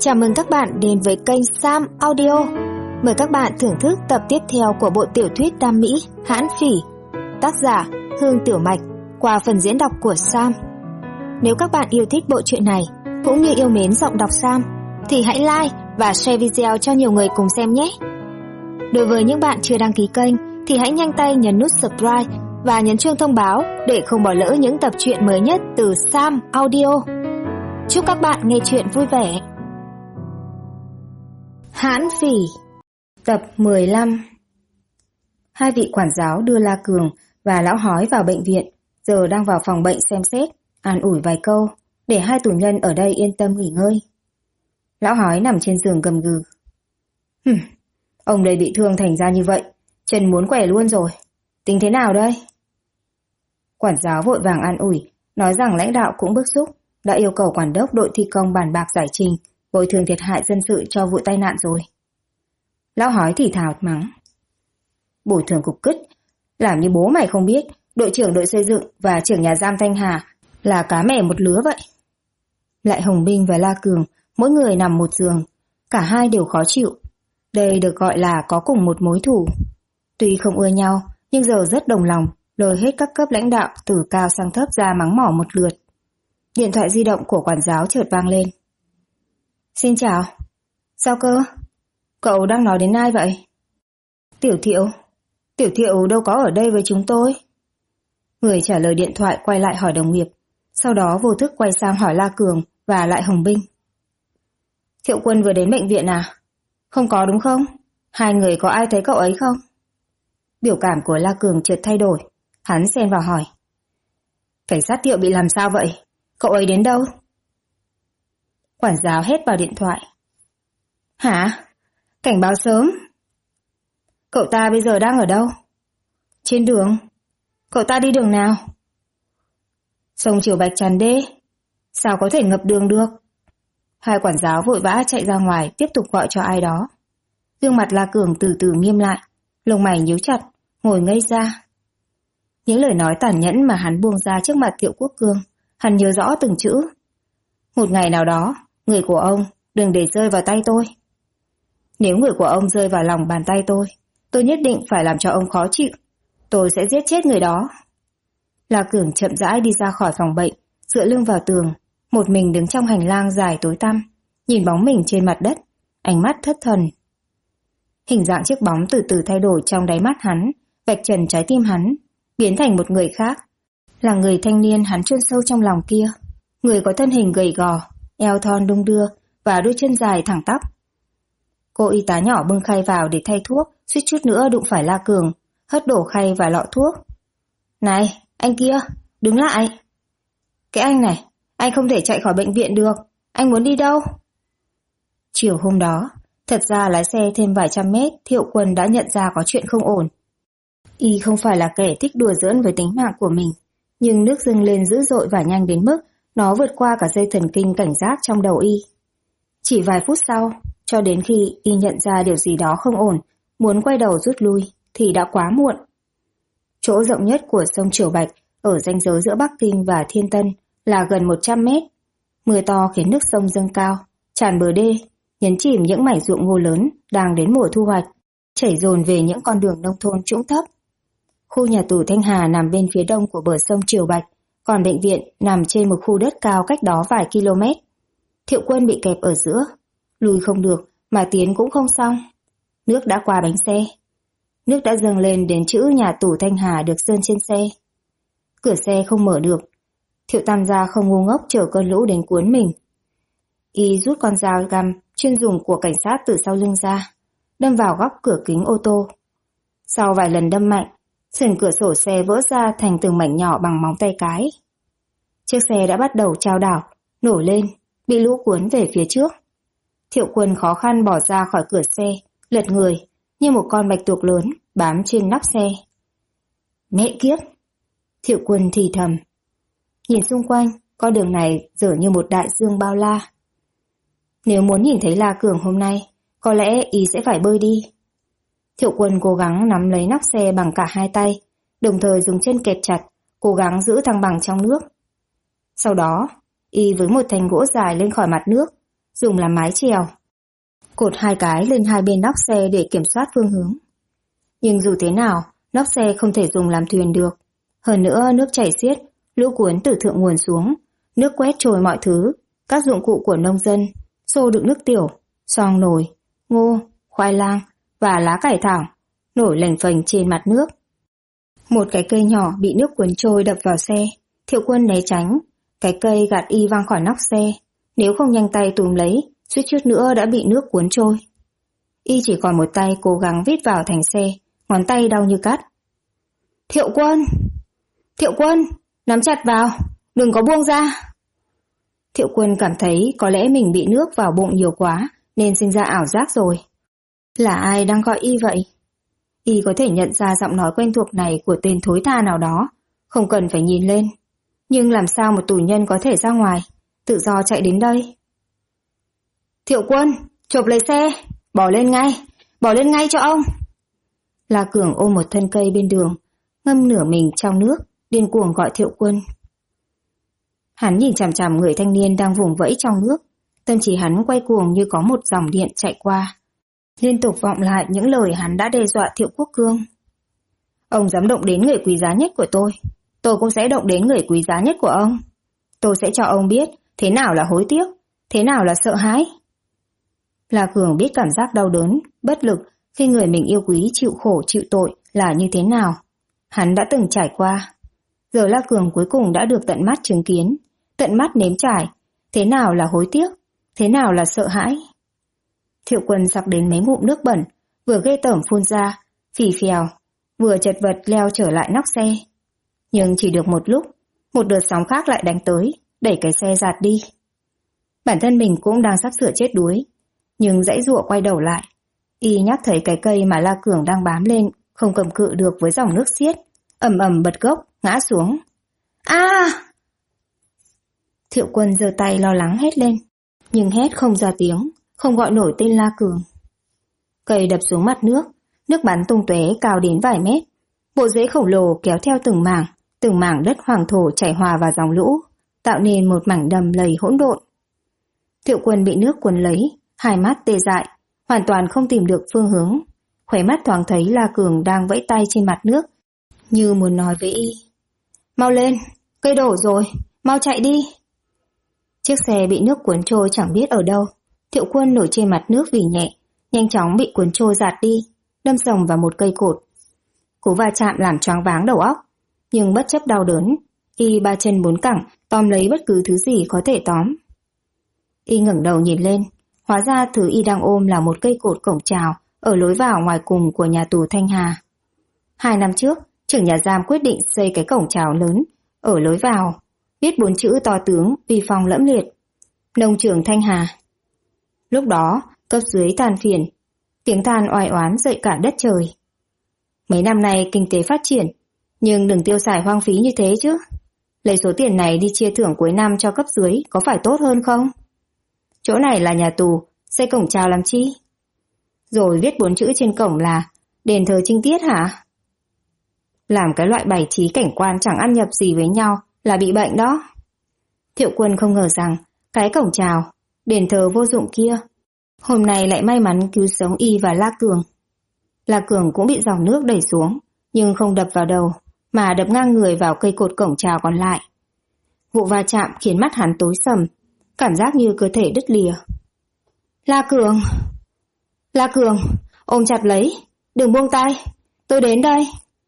Chào mừng các bạn đến với kênh Sam Audio. Mời các bạn thưởng thức tập tiếp theo của bộ tiểu thuyết Đam Mỹ Hãn Phỉ, tác giả Hương Tiểu Mạch, qua phần diễn đọc của Sam. Nếu các bạn yêu thích bộ truyện này cũng như yêu mến giọng đọc Sam thì hãy like và share video cho nhiều người cùng xem nhé. Đối với những bạn chưa đăng ký kênh thì hãy nhanh tay nhấn nút subscribe và nhấn chuông thông báo để không bỏ lỡ những tập truyện mới nhất từ Sam Audio. Chúc các bạn nghe truyện vui vẻ. Hãn Phỉ, tập 15. Hai vị quản giáo đưa La Cường và Lão Hói vào bệnh viện, giờ đang vào phòng bệnh xem xét, an ủi vài câu, để hai tù nhân ở đây yên tâm nghỉ ngơi. Lão Hói nằm trên giường gầm gừ. Ông đây bị thương thành ra như vậy, chân muốn quẻ luôn rồi. Tính thế nào đây? Quản giáo vội vàng an ủi, nói rằng lãnh đạo cũng bức xúc, đã yêu cầu quản đốc đội thi công bàn bạc giải trình, bồi thường thiệt hại dân sự cho vụ tai nạn rồi. Lão Hói thì thào mắng. Bồi thường cục cứt, làm như bố mày không biết, đội trưởng đội xây dựng và trưởng nhà giam Thanh Hà là cá mè một lứa vậy. Lại Hồng Binh và La Cường, mỗi người nằm một giường, cả hai đều khó chịu. Đây được gọi là có cùng một mối thù. Tuy không ưa nhau, nhưng giờ rất đồng lòng, lôi hết các cấp lãnh đạo từ cao sang thấp ra mắng mỏ một lượt. Điện thoại di động của quản giáo chợt vang lên. Xin chào. Sao cơ? Cậu đang nói đến ai vậy? Tiểu Thiệu đâu có ở đây với chúng tôi. Người trả lời điện thoại quay lại hỏi đồng nghiệp, sau đó vô thức quay sang hỏi La Cường và lại Hồng Binh. Thiệu Quân vừa đến bệnh viện à? Không có đúng không? Hai người có ai thấy cậu ấy không? Biểu cảm của La Cường chợt thay đổi, hắn xen vào hỏi. Cảnh sát Thiệu bị làm sao vậy? Cậu ấy đến đâu? Quản giáo hét vào điện thoại. Hả? Cảnh báo sớm. Cậu ta bây giờ đang ở đâu? Trên đường. Cậu ta đi đường nào? Sông Triều Bạch tràn đê. Sao có thể ngập đường được? Hai quản giáo vội vã chạy ra ngoài tiếp tục gọi cho ai đó. Gương mặt La Cường từ từ nghiêm lại, lông mày nhíu chặt, ngồi ngây ra. Những lời nói tàn nhẫn mà hắn buông ra trước mặt Thiệu Quốc Cương, hắn nhớ rõ từng chữ. Một ngày nào đó, người của ông đừng để rơi vào tay tôi. Nếu người của ông rơi vào lòng bàn tay tôi nhất định phải làm cho ông khó chịu. Tôi sẽ giết chết người đó. La Cường chậm rãi đi ra khỏi phòng bệnh, dựa lưng vào tường, một mình đứng trong hành lang dài tối tăm, nhìn bóng mình trên mặt đất, ánh mắt thất thần. Hình dạng chiếc bóng từ từ thay đổi trong đáy mắt hắn, vạch trần trái tim hắn, biến thành một người khác, là người thanh niên hắn chôn sâu trong lòng kia. Người có thân hình gầy gò, eo thon đung đưa và đôi chân dài thẳng tắp. Cô y tá nhỏ bưng khay vào để thay thuốc, suýt chút nữa đụng phải La Cường, hất đổ khay và lọ thuốc. Này, anh kia, đứng lại. Cái anh này, anh không thể chạy khỏi bệnh viện được, anh muốn đi đâu? Chiều hôm đó, thật ra lái xe thêm vài trăm mét, Thiệu Quân đã nhận ra có chuyện không ổn. Y không phải là kẻ thích đùa giỡn với tính mạng của mình, nhưng nước dâng lên dữ dội và nhanh đến mức nó vượt qua cả dây thần kinh cảnh giác trong đầu Y. Chỉ vài phút sau, cho đến khi Y nhận ra điều gì đó không ổn, muốn quay đầu rút lui, thì đã quá muộn. Chỗ rộng nhất của sông Triều Bạch ở ranh giới giữa Bắc Kinh và Thiên Tân là gần 100 mét. Mưa to khiến nước sông dâng cao, tràn bờ đê, nhấn chìm những mảnh ruộng ngô lớn đang đến mùa thu hoạch, chảy dồn về những con đường nông thôn trũng thấp. Khu nhà tù Thanh Hà nằm bên phía đông của bờ sông Triều Bạch, còn bệnh viện nằm trên một khu đất cao cách đó vài km. Thiệu Quân bị kẹp ở giữa, lùi không được mà tiến cũng không xong. Nước đã qua bánh xe. Nước đã dâng lên đến chữ nhà tù Thanh Hà được sơn trên xe. Cửa xe không mở được. Thiệu Tam gia không ngu ngốc chờ cơn lũ đến cuốn mình. Y rút con dao găm chuyên dùng của cảnh sát từ sau lưng ra, đâm vào góc cửa kính ô tô. Sau vài lần đâm mạnh, sườn cửa sổ xe vỡ ra thành từng mảnh nhỏ bằng móng tay cái. Chiếc xe đã bắt đầu chao đảo, nổi lên, bị lũ cuốn về phía trước. Thiệu Quân khó khăn bỏ ra khỏi cửa xe, lật người như một con bạch tuộc lớn bám trên nóc xe. Mẹ kiếp! Thiệu Quân thì thầm. Nhìn xung quanh, con đường này dở như một đại dương bao la. Nếu muốn nhìn thấy La Cường hôm nay, có lẽ Y sẽ phải bơi đi. Thiệu Quân cố gắng nắm lấy nóc xe bằng cả hai tay, đồng thời dùng chân kẹp chặt, cố gắng giữ thăng bằng trong nước. Sau đó, Y với một thanh gỗ dài lên khỏi mặt nước, dùng làm mái chèo. Cột 2 cái lên hai bên nóc xe để kiểm soát phương hướng. Nhưng dù thế nào, nóc xe không thể dùng làm thuyền được. Hơn nữa nước chảy xiết, lũ cuốn từ thượng nguồn xuống, nước quét trôi mọi thứ, các dụng cụ của nông dân, xô đựng nước tiểu, xoong nồi, ngô, khoai lang và lá cải thảo nổi lềnh phềnh trên mặt nước. Một cái cây nhỏ bị nước cuốn trôi đập vào xe, Thiệu Quân né tránh, cái cây gạt y văng khỏi nóc xe, nếu không nhanh tay túm lấy, suýt chút nữa đã bị nước cuốn trôi. Y chỉ còn một tay cố gắng vít vào thành xe, ngón tay đau như cắt. Thiệu Quân! Thiệu Quân! Nắm chặt vào! Đừng có buông ra! Thiệu Quân cảm thấy có lẽ mình bị nước vào bụng nhiều quá nên sinh ra ảo giác rồi. Là ai đang gọi y vậy? Y có thể nhận ra giọng nói quen thuộc này của tên thối tha nào đó, không cần phải nhìn lên. Nhưng làm sao một tù nhân có thể ra ngoài, tự do chạy đến đây? Thiệu Quân! Chộp lấy xe! Bỏ lên ngay cho ông! La Cường ôm một thân cây bên đường, ngâm nửa mình trong nước, điên cuồng gọi Thiệu Quân. Hắn nhìn chằm chằm người thanh niên đang vùng vẫy trong nước, tâm trí hắn quay cuồng như có một dòng điện chạy qua, liên tục vọng lại những lời hắn đã đe dọa Thiệu Quốc Cương. Ông dám động đến người quý giá nhất của tôi cũng sẽ động đến người quý giá nhất của ông. Tôi sẽ cho ông biết thế nào là hối tiếc, thế nào là sợ hãi. La Cường biết cảm giác đau đớn, bất lực khi người mình yêu quý chịu khổ chịu tội là như thế nào. Hắn đã từng trải qua. Giờ La Cường cuối cùng đã được tận mắt chứng kiến, tận mắt nếm trải, thế nào là hối tiếc, thế nào là sợ hãi. Thiệu Quân sặc đến mấy ngụm nước bẩn, vừa ghê tởm phun ra, phì phèo, vừa chật vật leo trở lại nóc xe. Nhưng chỉ được một lúc, một đợt sóng khác lại đánh tới, đẩy cái xe dạt đi. Bản thân mình cũng đang sắp sửa chết đuối, nhưng dãy giụa quay đầu lại. Y nhắc thấy cái cây mà La Cường đang bám lên, không cầm cự được với dòng nước xiết, ầm ầm bật gốc, ngã xuống. A! Thiệu Quân giơ tay lo lắng hét lên, nhưng hét không ra tiếng, không gọi nổi tên La Cường. Cây đập xuống mặt nước, nước bắn tung tóe cao đến vài mét. Bộ rễ khổng lồ kéo theo từng mảng đất hoàng thổ chảy hòa vào dòng lũ, tạo nên một mảnh đầm lầy hỗn độn. Thiệu Quân bị nước cuốn lấy, hai mắt tê dại, hoàn toàn không tìm được phương hướng. Khóe mắt thoáng thấy La Cường đang vẫy tay trên mặt nước, như muốn nói với y. Mau lên, cây đổ rồi, mau chạy đi. Chiếc xe bị nước cuốn trôi chẳng biết ở đâu. Thiệu Quân nổi trên mặt nước vì nhẹ, nhanh chóng bị cuốn trôi dạt đi, đâm sầm vào một cây cột. Cú va chạm làm choáng váng đầu óc, nhưng bất chấp đau đớn, y ba chân bốn cẳng tóm lấy bất cứ thứ gì có thể tóm. Y ngẩng đầu nhìn lên, hóa ra thứ y đang ôm là một cây cột cổng chào ở lối vào ngoài cùng của nhà tù Thanh Hà. 2 năm trước, trưởng nhà giam quyết định xây cái cổng chào lớn ở lối vào, viết 4 chữ to tướng uy phong lẫm liệt: Nông trường Thanh Hà. Lúc đó, cấp dưới than phiền, tiếng than oai oán dậy cả đất trời. Mấy năm nay kinh tế phát triển, nhưng đừng tiêu xài hoang phí như thế chứ. Lấy số tiền này đi chia thưởng cuối năm cho cấp dưới có phải tốt hơn không? Chỗ này là nhà tù, xây cổng chào làm chi? Rồi viết 4 chữ trên cổng là đền thờ Trinh Tiết hả? Làm cái loại bày trí cảnh quan chẳng ăn nhập gì với nhau là bị bệnh đó. Thiệu Quân không ngờ rằng cái cổng chào, đền thờ vô dụng kia hôm nay lại may mắn cứu sống y và La Cường. La Cường cũng bị dòng nước đẩy xuống, nhưng không đập vào đầu, mà đập ngang người vào cây cột cổng chào còn lại. Vụ va chạm khiến mắt hắn tối sầm, cảm giác như cơ thể đứt lìa. La Cường! La Cường! Ôm chặt lấy! Đừng buông tay! Tôi đến đây!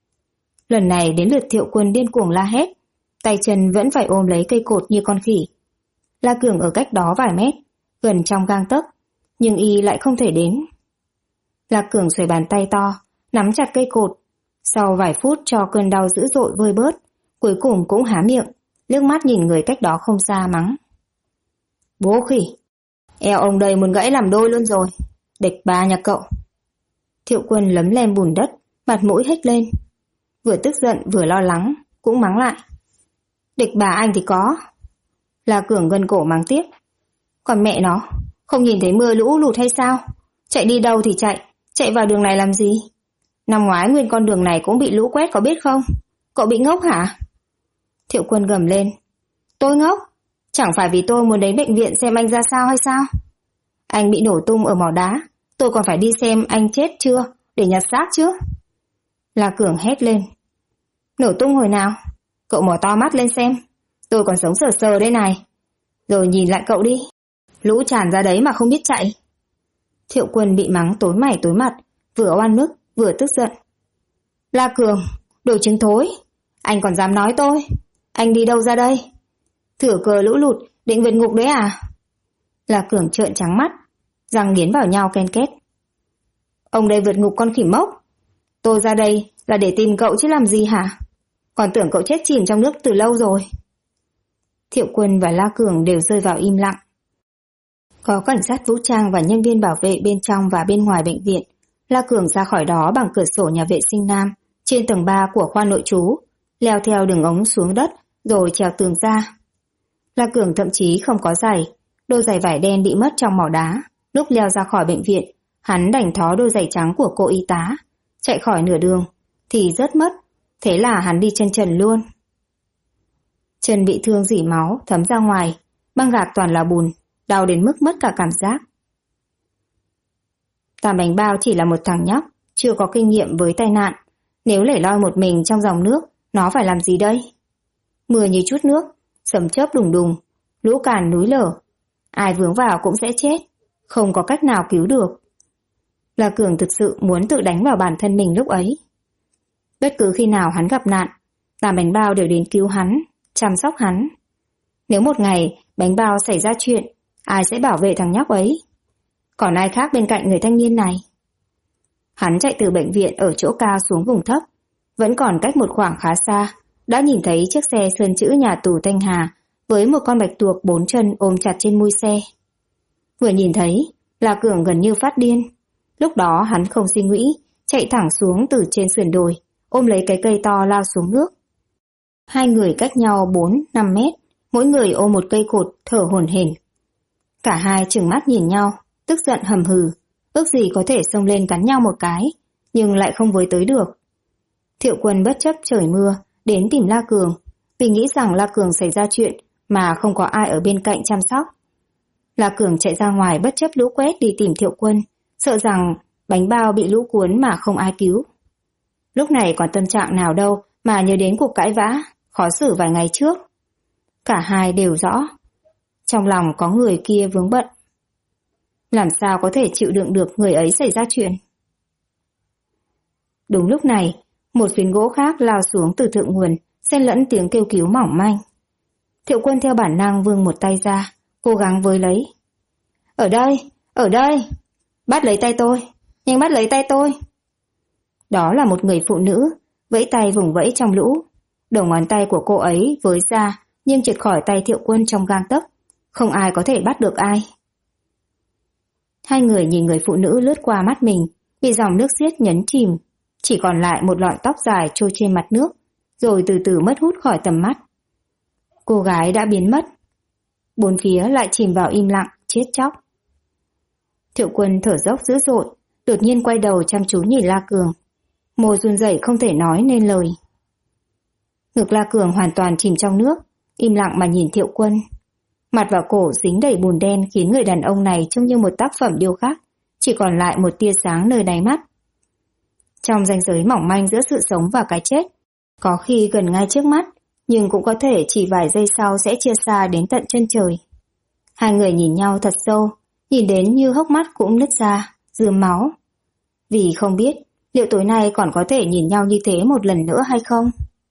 Lần này đến lượt Thiệu Quân điên cuồng la hét, tay chân vẫn phải ôm lấy cây cột như con khỉ. La Cường ở cách đó vài mét, gần trong gang tấc, nhưng y lại không thể đến. La Cường xuề bàn tay to, nắm chặt cây cột. Sau vài phút cho cơn đau dữ dội vơi bớt, cuối cùng cũng há miệng, liếc mắt nhìn người cách đó không xa mắng. Bố khỉ! Eo ông đây muốn gãy làm đôi luôn rồi. Địch bà nhà cậu! Thiệu Quân lấm lem bùn đất, mặt mũi hếch lên. Vừa tức giận vừa lo lắng, cũng mắng lại. Địch bà anh thì có. La Cường gân cổ mắng tiếp. Còn mẹ nó, không nhìn thấy mưa lũ lụt hay sao? Chạy đi đâu thì chạy vào đường này làm gì? Năm ngoái nguyên con đường này cũng bị lũ quét có biết không? Cậu bị ngốc hả? Thiệu Quân gầm lên. Tôi ngốc? Chẳng phải vì tôi muốn đến bệnh viện xem anh ra sao hay sao? Anh bị nổ tung ở mỏ đá, tôi còn phải đi xem anh chết chưa để nhặt xác chứ. La Cường hét lên. Nổ tung hồi nào? Cậu mở to mắt lên xem, tôi còn sống sờ sờ đây này. Rồi nhìn lại cậu đi, lũ tràn ra đấy mà không biết chạy. Thiệu Quân bị mắng tối mày tối mặt, vừa oan ức vừa tức giận. La Cường, đồ trứng thối, anh còn dám nói tôi? Anh đi đâu ra đây? Thừa cờ lũ lụt định vượt ngục đấy à? La Cường trợn trắng mắt, răng nghiến vào nhau ken két. Ông đây vượt ngục con khỉ mốc. Tôi ra đây là để tìm cậu chứ làm gì hả? Còn tưởng cậu chết chìm trong nước từ lâu rồi. Thiệu Quân và La Cường đều rơi vào im lặng. Có cảnh sát vũ trang và nhân viên bảo vệ bên trong và bên ngoài bệnh viện. La Cường ra khỏi đó bằng cửa sổ nhà vệ sinh nam, trên tầng 3 của khoa nội trú, leo theo đường ống xuống đất, rồi trèo tường ra. La Cường thậm chí không có giày, đôi giày vải đen bị mất trong mỏ đá. Lúc leo ra khỏi bệnh viện, hắn đành thó đôi giày trắng của cô y tá. Chạy khỏi nửa đường, thì rớt mất, thế là hắn đi chân trần luôn. Chân bị thương rỉ máu, thấm ra ngoài, băng gạc toàn là bùn, đau đến mức mất cả cảm giác. Tam Bánh Bao chỉ là một thằng nhóc, chưa có kinh nghiệm với tai nạn. Nếu lẻ loi một mình trong dòng nước, nó phải làm gì đây? Mưa như chút nước, sấm chớp đùng đùng, lũ càn núi lở. Ai vướng vào cũng sẽ chết, không có cách nào cứu được. La Cường thực sự muốn tự đánh vào bản thân mình lúc ấy. Bất cứ khi nào hắn gặp nạn, Tam Bánh Bao đều đến cứu hắn, chăm sóc hắn. Nếu một ngày Bánh Bao xảy ra chuyện, ai sẽ bảo vệ thằng nhóc ấy? Còn ai khác bên cạnh người thanh niên này? Hắn chạy từ bệnh viện ở chỗ cao xuống vùng thấp, vẫn còn cách một khoảng khá xa, đã nhìn thấy chiếc xe sơn chữ nhà tù Thanh Hà với một con bạch tuộc 4 chân ôm chặt trên mui xe. Vừa nhìn thấy, La Cường gần như phát điên. Lúc đó hắn không suy nghĩ, chạy thẳng xuống từ trên sườn đồi, ôm lấy cái cây to lao xuống nước. Hai người cách nhau 4-5 mét, mỗi người ôm một cây cột thở hổn hển. Cả hai trừng mắt nhìn nhau, tức giận hầm hừ, ước gì có thể xông lên cắn nhau một cái, nhưng lại không với tới được. Thiệu Quân bất chấp trời mưa, đến tìm La Cường, vì nghĩ rằng La Cường xảy ra chuyện mà không có ai ở bên cạnh chăm sóc. La Cường chạy ra ngoài bất chấp lũ quét đi tìm Thiệu Quân, sợ rằng Bánh Bao bị lũ cuốn mà không ai cứu. Lúc này còn tâm trạng nào đâu mà nhớ đến cuộc cãi vã, khó xử vài ngày trước. Cả hai đều rõ, trong lòng có người kia vướng bận. Làm sao có thể chịu đựng được người ấy xảy ra chuyện? Đúng lúc này, một phiến gỗ khác lao xuống từ thượng nguồn, xen lẫn tiếng kêu cứu mỏng manh. Thiệu Quân theo bản năng vươn một tay ra, cố gắng với lấy. Ở đây, bắt lấy tay tôi, nhanh bắt lấy tay tôi. Đó là một người phụ nữ, vẫy tay vùng vẫy trong lũ. Đầu ngón tay của cô ấy với ra, nhưng trượt khỏi tay Thiệu Quân trong gang tấc, không ai có thể bắt được ai. Hai người nhìn người phụ nữ lướt qua mắt mình, bị dòng nước xiết nhấn chìm, chỉ còn lại một lọn tóc dài trôi trên mặt nước, rồi từ từ mất hút khỏi tầm mắt. Cô gái đã biến mất. Bốn phía lại chìm vào im lặng, chết chóc. Thiệu Quân thở dốc dữ dội, đột nhiên quay đầu chăm chú nhìn La Cường. Môi run rẩy không thể nói nên lời. Ngực La Cường hoàn toàn chìm trong nước, im lặng mà nhìn Thiệu Quân. Mặt và cổ dính đầy bùn đen khiến người đàn ông này trông như một tác phẩm điêu khắc, chỉ còn lại một tia sáng nơi đáy mắt. Trong ranh giới mỏng manh giữa sự sống và cái chết, có khi gần ngay trước mắt, nhưng cũng có thể chỉ vài giây sau sẽ chia xa đến tận chân trời. Hai người nhìn nhau thật sâu, nhìn đến như hốc mắt cũng nứt ra, rườm máu. Vì không biết liệu tối nay còn có thể nhìn nhau như thế một lần nữa hay không.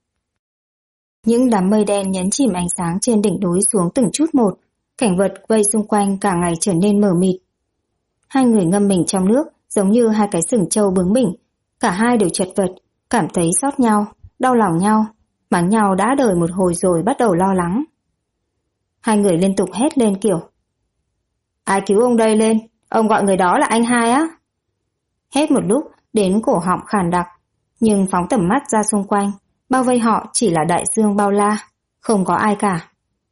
Những đám mây đen nhấn chìm ánh sáng trên đỉnh núi xuống từng chút một, cảnh vật vây xung quanh cả ngày trở nên mờ mịt. Hai người ngâm mình trong nước giống như hai cái sừng trâu bướng bỉnh, cả hai đều chật vật, cảm thấy xót nhau, đau lòng nhau, mắng nhau đã đời một hồi rồi bắt đầu lo lắng. Hai người liên tục hét lên kiểu: Ai cứu ông đây lên, ông gọi người đó là anh hai á. Hét một lúc đến cổ họng khàn đặc, nhưng phóng tầm mắt ra xung quanh, bao vây họ chỉ là đại dương bao la, không có ai cả.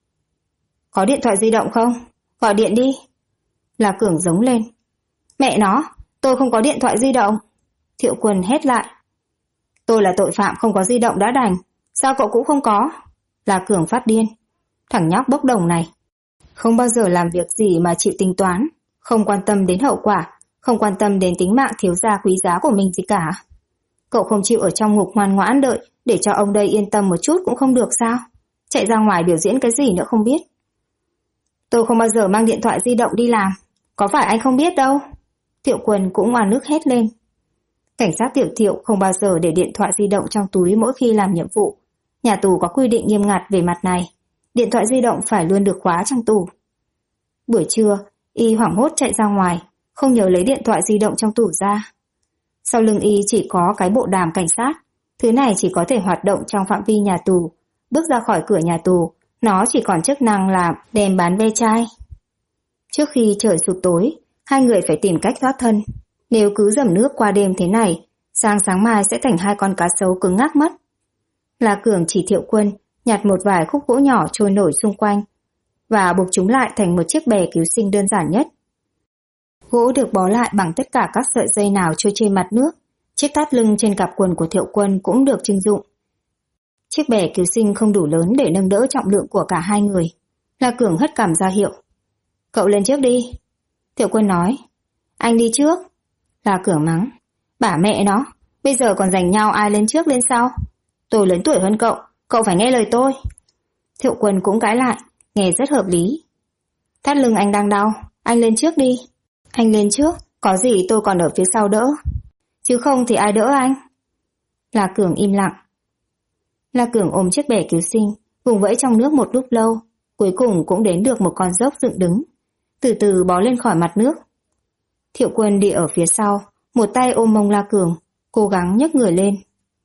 Có điện thoại di động không? Gọi điện đi. La Cường giống lên. Mẹ nó, tôi không có điện thoại di động. Thiệu Quân hét lại. Tôi là tội phạm không có di động đã đành, sao cậu cũng không có? La Cường phát điên. Thằng nhóc bốc đồng này, không bao giờ làm việc gì mà chịu tính toán, không quan tâm đến hậu quả, không quan tâm đến tính mạng thiếu gia quý giá của mình gì cả. Cậu không chịu ở trong ngục ngoan ngoãn đợi để cho ông đây yên tâm một chút cũng không được sao? Chạy ra ngoài biểu diễn cái gì nữa không biết. Tôi không bao giờ mang điện thoại di động đi làm, có phải anh không biết đâu? Thiệu Quân cũng oan ức hét lên. Cảnh sát Tiểu Thiệu không bao giờ để điện thoại di động trong túi mỗi khi làm nhiệm vụ. Nhà tù có quy định nghiêm ngặt về mặt này. Điện thoại di động phải luôn được khóa trong tủ. Buổi trưa, y hoảng hốt chạy ra ngoài, không nhớ lấy điện thoại di động trong tủ ra. Sau lưng y chỉ có cái bộ đàm cảnh sát. Thứ này chỉ có thể hoạt động trong phạm vi nhà tù. Bước ra khỏi cửa nhà tù, nó chỉ còn chức năng là đem bán ve chai. Trước khi trời sụp tối, hai người phải tìm cách thoát thân. Nếu cứ dầm nước qua đêm thế này, sáng mai sẽ thành hai con cá sấu cứng ngắc mất. La Cường chỉ Thiệu Quân nhặt một vài khúc gỗ nhỏ trôi nổi xung quanh và buộc chúng lại thành một chiếc bè cứu sinh đơn giản nhất. Gỗ được bó lại bằng tất cả các sợi dây nào trôi trên mặt nước. Chiếc thắt lưng trên cặp quần của Thiệu Quân cũng được trưng dụng. Chiếc bè cứu sinh không đủ lớn để nâng đỡ trọng lượng của cả hai người. La Cường hất cằm ra hiệu. Cậu lên trước đi. Thiệu Quân nói. Anh đi trước. La Cường mắng. Bả mẹ nó, bây giờ còn giành nhau ai lên trước lên sau. Tôi lớn tuổi hơn cậu, cậu phải nghe lời tôi. Thiệu Quân cũng cãi lại, nghe rất hợp lý. Thắt lưng anh đang đau, anh lên trước đi. Anh lên trước, có gì tôi còn ở phía sau đỡ. Chứ không thì ai đỡ anh? La Cường im lặng. La Cường ôm chiếc bè cứu sinh, vùng vẫy trong nước một lúc lâu, cuối cùng cũng đến được một con dốc dựng đứng. Từ từ bò lên khỏi mặt nước. Thiệu Quân đi ở phía sau, một tay ôm mông La Cường, cố gắng nhấc người lên.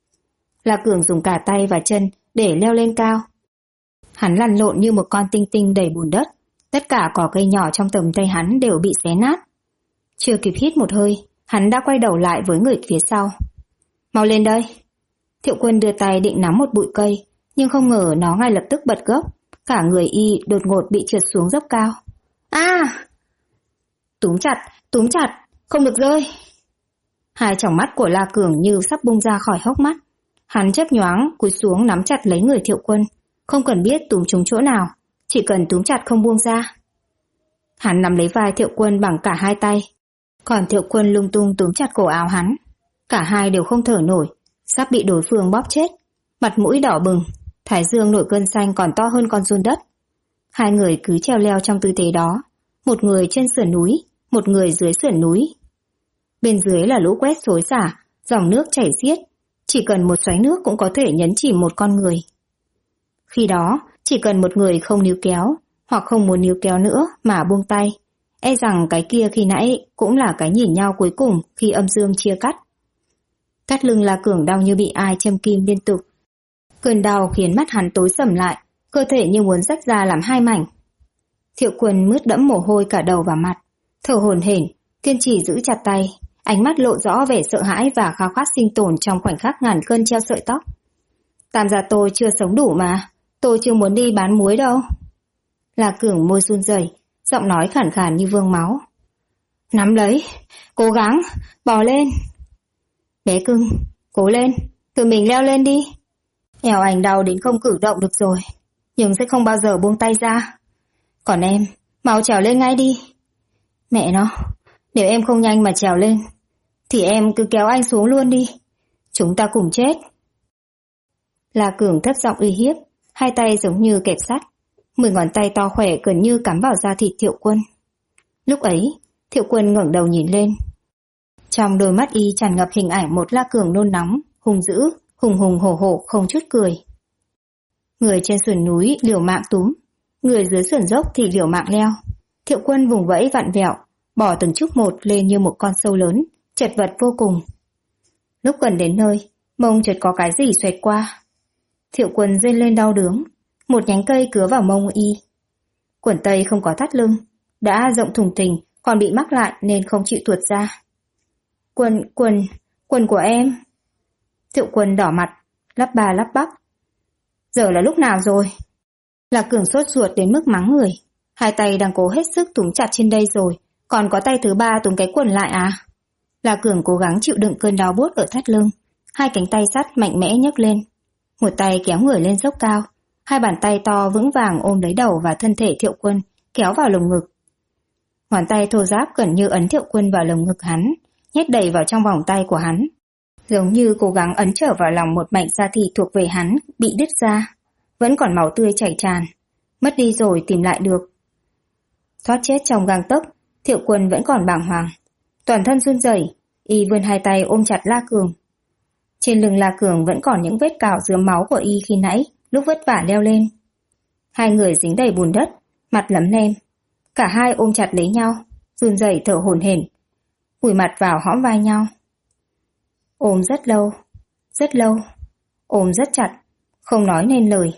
La Cường dùng cả tay và chân để leo lên cao. Hắn lăn lộn như một con tinh tinh đầy bùn đất, tất cả cỏ cây nhỏ trong tầm tay hắn đều bị xé nát. Chưa kịp hít một hơi, hắn đã quay đầu lại với người phía sau. Mau lên đây! Thiệu Quân đưa tay định nắm một bụi cây, nhưng không ngờ nó ngay lập tức bật gốc, cả người y đột ngột bị trượt xuống dốc cao. Túm chặt, không được rơi! Hai tròng mắt của La Cường như sắp bung ra khỏi hốc mắt. Hắn chớp nhoáng cúi xuống nắm chặt lấy người Thiệu Quân, không cần biết túm trúng chỗ nào, chỉ cần túm chặt không buông ra. Hắn nắm lấy vai Thiệu Quân bằng cả hai tay, còn Thiệu Quân lung tung túm chặt cổ áo hắn. Cả hai đều không thở nổi, sắp bị đối phương bóp chết, mặt mũi đỏ bừng, thái dương nổi cơn xanh còn to hơn con giun đất. Hai người cứ treo leo trong tư thế đó, một người trên sườn núi, một người dưới sườn núi. Bên dưới là lũ quét xối xả, dòng nước chảy xiết, chỉ cần một xoáy nước cũng có thể nhấn chìm một con người. Khi đó, chỉ cần một người không níu kéo, hoặc không muốn níu kéo nữa mà buông tay, e rằng cái kia khi nãy cũng là cái nhìn nhau cuối cùng khi âm dương chia cắt. Thắt lưng La Cường đau như bị ai châm kim liên tục. Cơn đau khiến mắt hắn tối sầm lại, cơ thể như muốn rách ra làm hai mảnh. Thiệu Quân mướt đẫm mồ hôi cả đầu và mặt, thở hổn hển, kiên trì giữ chặt tay, ánh mắt lộ rõ vẻ sợ hãi và khao khát sinh tồn trong khoảnh khắc ngàn cân treo sợi tóc. Tam gia tôi chưa sống đủ mà, tôi chưa muốn đi bán muối đâu. La Cường môi run rẩy, giọng nói khản khàn như vương máu. Nắm lấy, cố gắng, bò lên. Bé cưng, cố lên, tự mình leo lên đi. Eo anh đau đến không cử động được rồi, nhưng sẽ không bao giờ buông tay ra. Còn em, mau trèo lên ngay đi. Mẹ nó, nếu em không nhanh mà trèo lên, thì em cứ kéo anh xuống luôn đi. Chúng ta cùng chết. La Cường thấp giọng uy hiếp, hai tay giống như kẹp sắt, 10 ngón tay to khỏe gần như cắm vào da thịt Thiệu Quân. Lúc ấy, Thiệu Quân ngẩng đầu nhìn lên. Trong đôi mắt y tràn ngập hình ảnh một La Cường nôn nóng, hung dữ, hùng hùng hổ hổ không chút cười. Người trên sườn núi liều mạng túm, người dưới sườn dốc thì liều mạng leo. Thiệu Quân vùng vẫy vặn vẹo, bỏ từng chút một lên như một con sâu lớn, chật vật vô cùng. Lúc gần đến nơi, mông chợt có cái gì xoẹt qua. Thiệu Quân rên lên đau đớn, một nhánh cây cứa vào mông y. Quần tây không có thắt lưng, đã rộng thùng thình, còn bị mắc lại nên không chịu tuột ra. Quần của em. Thiệu Quân đỏ mặt, lắp ba lắp bắp. Giờ là lúc nào rồi? La Cường sốt ruột đến mức mắng người. Hai tay đang cố hết sức túm chặt trên đây rồi, còn có tay thứ ba túm cái quần lại à? La Cường cố gắng chịu đựng cơn đau buốt ở thắt lưng, hai cánh tay sắt mạnh mẽ nhấc lên. Một tay kéo người lên dốc cao, hai bàn tay to vững vàng ôm lấy đầu và thân thể Thiệu Quân, kéo vào lồng ngực. Ngón tay thô ráp gần như ấn Thiệu Quân vào lồng ngực hắn, nhét đầy vào trong vòng tay của hắn. Giống như cố gắng ấn trở vào lòng một mảnh da thịt thuộc về hắn bị đứt ra. Vẫn còn máu tươi chảy tràn. Mất đi rồi tìm lại được. Thoát chết trong gang tấc, Thiệu Quân vẫn còn bàng hoàng. Toàn thân run rẩy, y vươn hai tay ôm chặt La Cường. Trên lưng La Cường vẫn còn những vết cào rướm máu của y khi nãy, lúc vất vả leo lên. Hai người dính đầy bùn đất, mặt lấm lem. Cả hai ôm chặt lấy nhau, run rẩy thở hổn hển, vùi mặt vào hõm vai nhau. Ôm rất lâu, ôm rất chặt, không nói nên lời.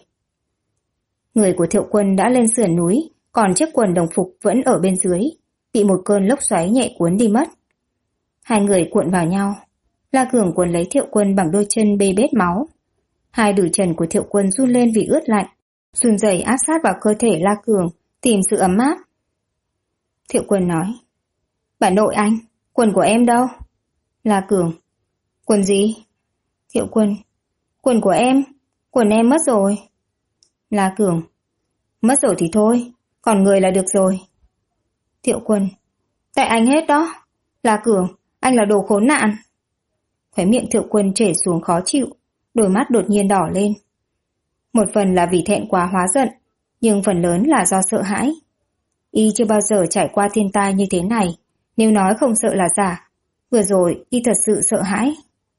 Người của Thiệu Quân đã lên sườn núi, còn chiếc quần đồng phục vẫn ở bên dưới, bị một cơn lốc xoáy nhẹ cuốn đi mất. Hai người cuộn vào nhau, La Cường cuốn lấy Thiệu Quân bằng đôi chân bê bết máu. Hai đùi trần của Thiệu Quân run lên vì ướt lạnh, run rẩy áp sát vào cơ thể La Cường, tìm sự ấm áp. Thiệu Quân nói, bà nội anh, quần của em đâu? La Cường, quần gì? Thiệu Quân, quần của em, quần em mất rồi. La Cường, mất rồi thì thôi, còn người là được rồi. Thiệu Quân, tại anh hết đó. La Cường, anh là đồ khốn nạn. Khóe miệng Thiệu Quân trể xuống khó chịu, đôi mắt đột nhiên đỏ lên. Một phần là vì thẹn quá hóa giận, nhưng phần lớn là do sợ hãi. Y chưa bao giờ trải qua thiên tai như thế này, nếu nói không sợ là giả. Vừa rồi y thật sự sợ hãi.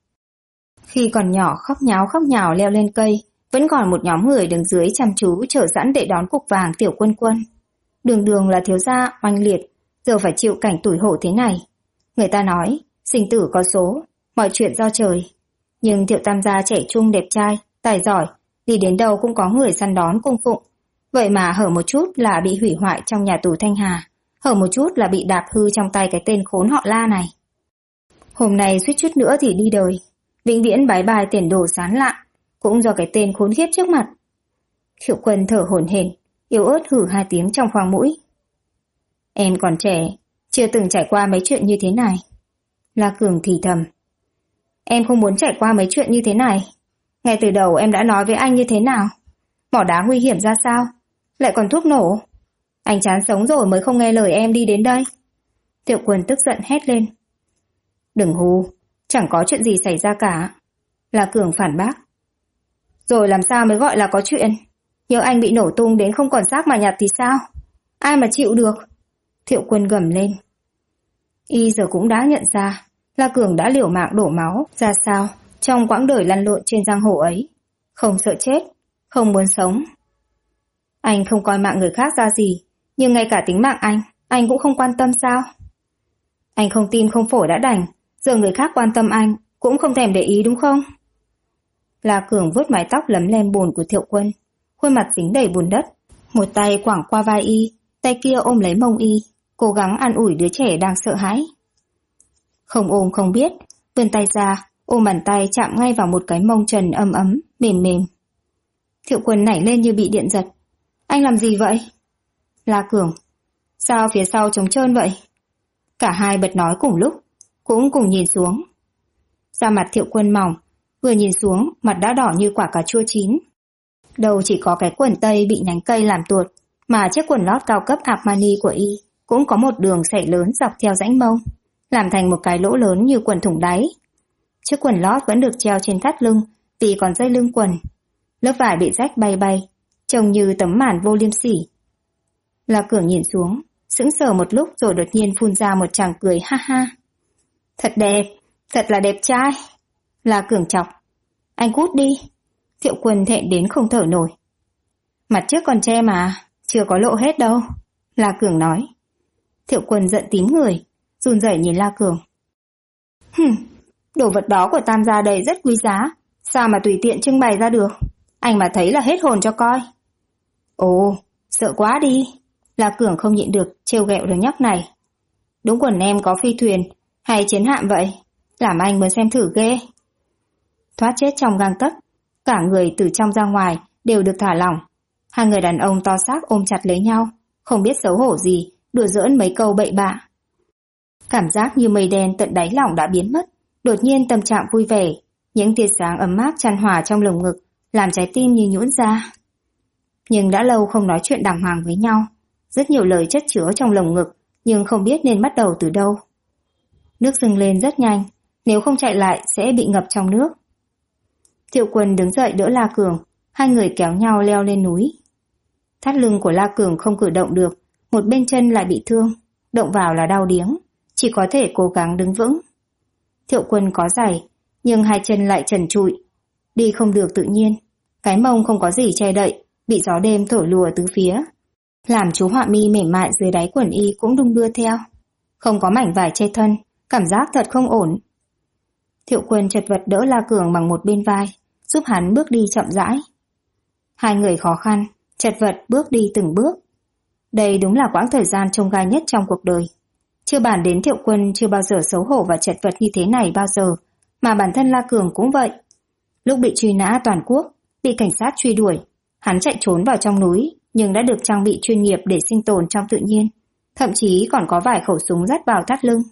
Khi còn nhỏ khóc nháo leo lên cây, vẫn còn một nhóm người đứng dưới chăm chú chờ sẵn để đón cục vàng Tiểu Quân Quân. Đường đường là thiếu gia oanh liệt, giờ phải chịu cảnh tủi hổ thế này. Người ta nói, sinh tử có số, mọi chuyện do trời. Nhưng Thiệu Tam gia trẻ trung đẹp trai, tài giỏi, đi đến đâu cũng có người săn đón cung phụng. Vậy mà hở một chút là bị hủy hoại trong nhà tù Thanh Hà, hở một chút là bị đạp hư trong tay cái tên khốn họ La này. Hôm nay suýt chút nữa thì đi đời, vĩnh viễn bái bai tiền đồ sán lạ, cũng do cái tên khốn khiếp trước mặt. Thiệu Quân thở hổn hển, yếu ớt hử hai tiếng trong khoang mũi. Em còn trẻ, chưa từng trải qua mấy chuyện như thế này. La Cường thì thầm. Em không muốn trải qua mấy chuyện như thế này. Ngay từ đầu em đã nói với anh như thế nào. Mỏ đá nguy hiểm ra sao, lại còn thuốc nổ. Anh chán sống rồi mới không nghe lời em đi đến đây. Thiệu Quân tức giận hét lên. Đừng hù, chẳng có chuyện gì xảy ra cả. La Cường phản bác. Rồi làm sao mới gọi là có chuyện? Nhớ anh bị nổ tung đến không còn xác mà nhặt thì sao? Ai mà chịu được? Thiệu Quân gầm lên. Y giờ cũng đã nhận ra La Cường đã liều mạng đổ máu ra sao trong quãng đời lăn lộn trên giang hồ ấy. Không sợ chết, không muốn sống. Anh không coi mạng người khác ra gì, nhưng ngay cả tính mạng anh cũng không quan tâm sao? Anh không tim không phổi đã đành, giờ người khác quan tâm anh cũng không thèm để ý đúng không? La Cường vuốt mái tóc lấm lem bùn của Thiệu Quân, khuôn mặt dính đầy bùn đất, một tay quẳng qua vai y, tay kia ôm lấy mông y, cố gắng an ủi đứa trẻ đang sợ hãi. Không ôm không biết, vươn tay ra, ôm bàn tay chạm ngay vào một cái mông trần ấm ấm, mềm mềm. Thiệu Quân nảy lên như bị điện giật. Anh làm gì vậy? La Cường, sao phía sau trống trơn vậy? Cả hai bật nói cùng lúc, cũng cùng nhìn xuống. Da mặt Thiệu Quân mỏng, vừa nhìn xuống mặt đã đỏ như quả cà chua chín. Đầu chỉ có cái quần tây bị nhánh cây làm tuột, mà chiếc quần lót cao cấp Armani của y cũng có một đường sảy lớn dọc theo rãnh mông, làm thành một cái lỗ lớn như quần thủng đáy. Chiếc quần lót vẫn được treo trên thắt lưng vì còn dây lưng quần. Lớp vải bị rách bay bay, trông như tấm màn vô liêm sỉ. La Cường nhìn xuống, sững sờ một lúc rồi đột nhiên phun ra một tràng cười ha ha. Thật đẹp, thật là đẹp trai. La Cường chọc. Anh cút đi. Thiệu Quân thẹn đến không thở nổi. Mặt trước còn che mà, chưa có lộ hết đâu. La Cường nói. Thiệu Quân giận tím người, run rẩy nhìn La Cường. Đồ vật đó của Tam gia đây rất quý giá, sao mà tùy tiện trưng bày ra được? Anh mà thấy là hết hồn cho coi. Ồ, sợ quá đi. La Cường không nhịn được trêu ghẹo đứa nhóc này. Đúng quần em có phi thuyền hay chiến hạm vậy, làm anh muốn xem thử ghê. Thoát chết trong gang tấc, cả người từ trong ra ngoài đều được thả lỏng. Hai người đàn ông to xác ôm chặt lấy nhau, không biết xấu hổ gì, đùa giỡn mấy câu bậy bạ. Cảm giác như mây đen tận đáy lòng đã biến mất, đột nhiên tâm trạng vui vẻ, những tia sáng ấm áp chan hòa trong lồng ngực, làm trái tim như nhũn ra. Nhưng đã lâu không nói chuyện đàng hoàng với nhau, rất nhiều lời chất chứa trong lồng ngực nhưng không biết nên bắt đầu từ đâu. Nước dâng lên rất nhanh, nếu không chạy lại sẽ bị ngập trong nước. Thiệu Quân đứng dậy đỡ La Cường, hai người kéo nhau leo lên núi. Thắt lưng của La Cường không cử động được, một bên chân lại bị thương, động vào là đau điếng, chỉ có thể cố gắng đứng vững. Thiệu Quân có giày, nhưng hai chân lại trần trụi, đi không được tự nhiên, cái mông không có gì che đậy, bị gió đêm thổi lùa tứ phía, làm chú họa mi mềm mại dưới đáy quần y cũng đung đưa theo. Không có mảnh vải che thân, cảm giác thật không ổn. Thiệu Quân chật vật đỡ La Cường bằng một bên vai, giúp hắn bước đi chậm rãi. Hai người khó khăn, chật vật bước đi từng bước. Đây đúng là quãng thời gian chông gai nhất trong cuộc đời. Chưa bàn đến Thiệu Quân chưa bao giờ xấu hổ và chật vật như thế này bao giờ, mà bản thân La Cường cũng vậy. Lúc bị truy nã toàn quốc, bị cảnh sát truy đuổi, hắn chạy trốn vào trong núi, nhưng đã được trang bị chuyên nghiệp để sinh tồn trong tự nhiên, thậm chí còn có vài khẩu súng dắt vào thắt lưng.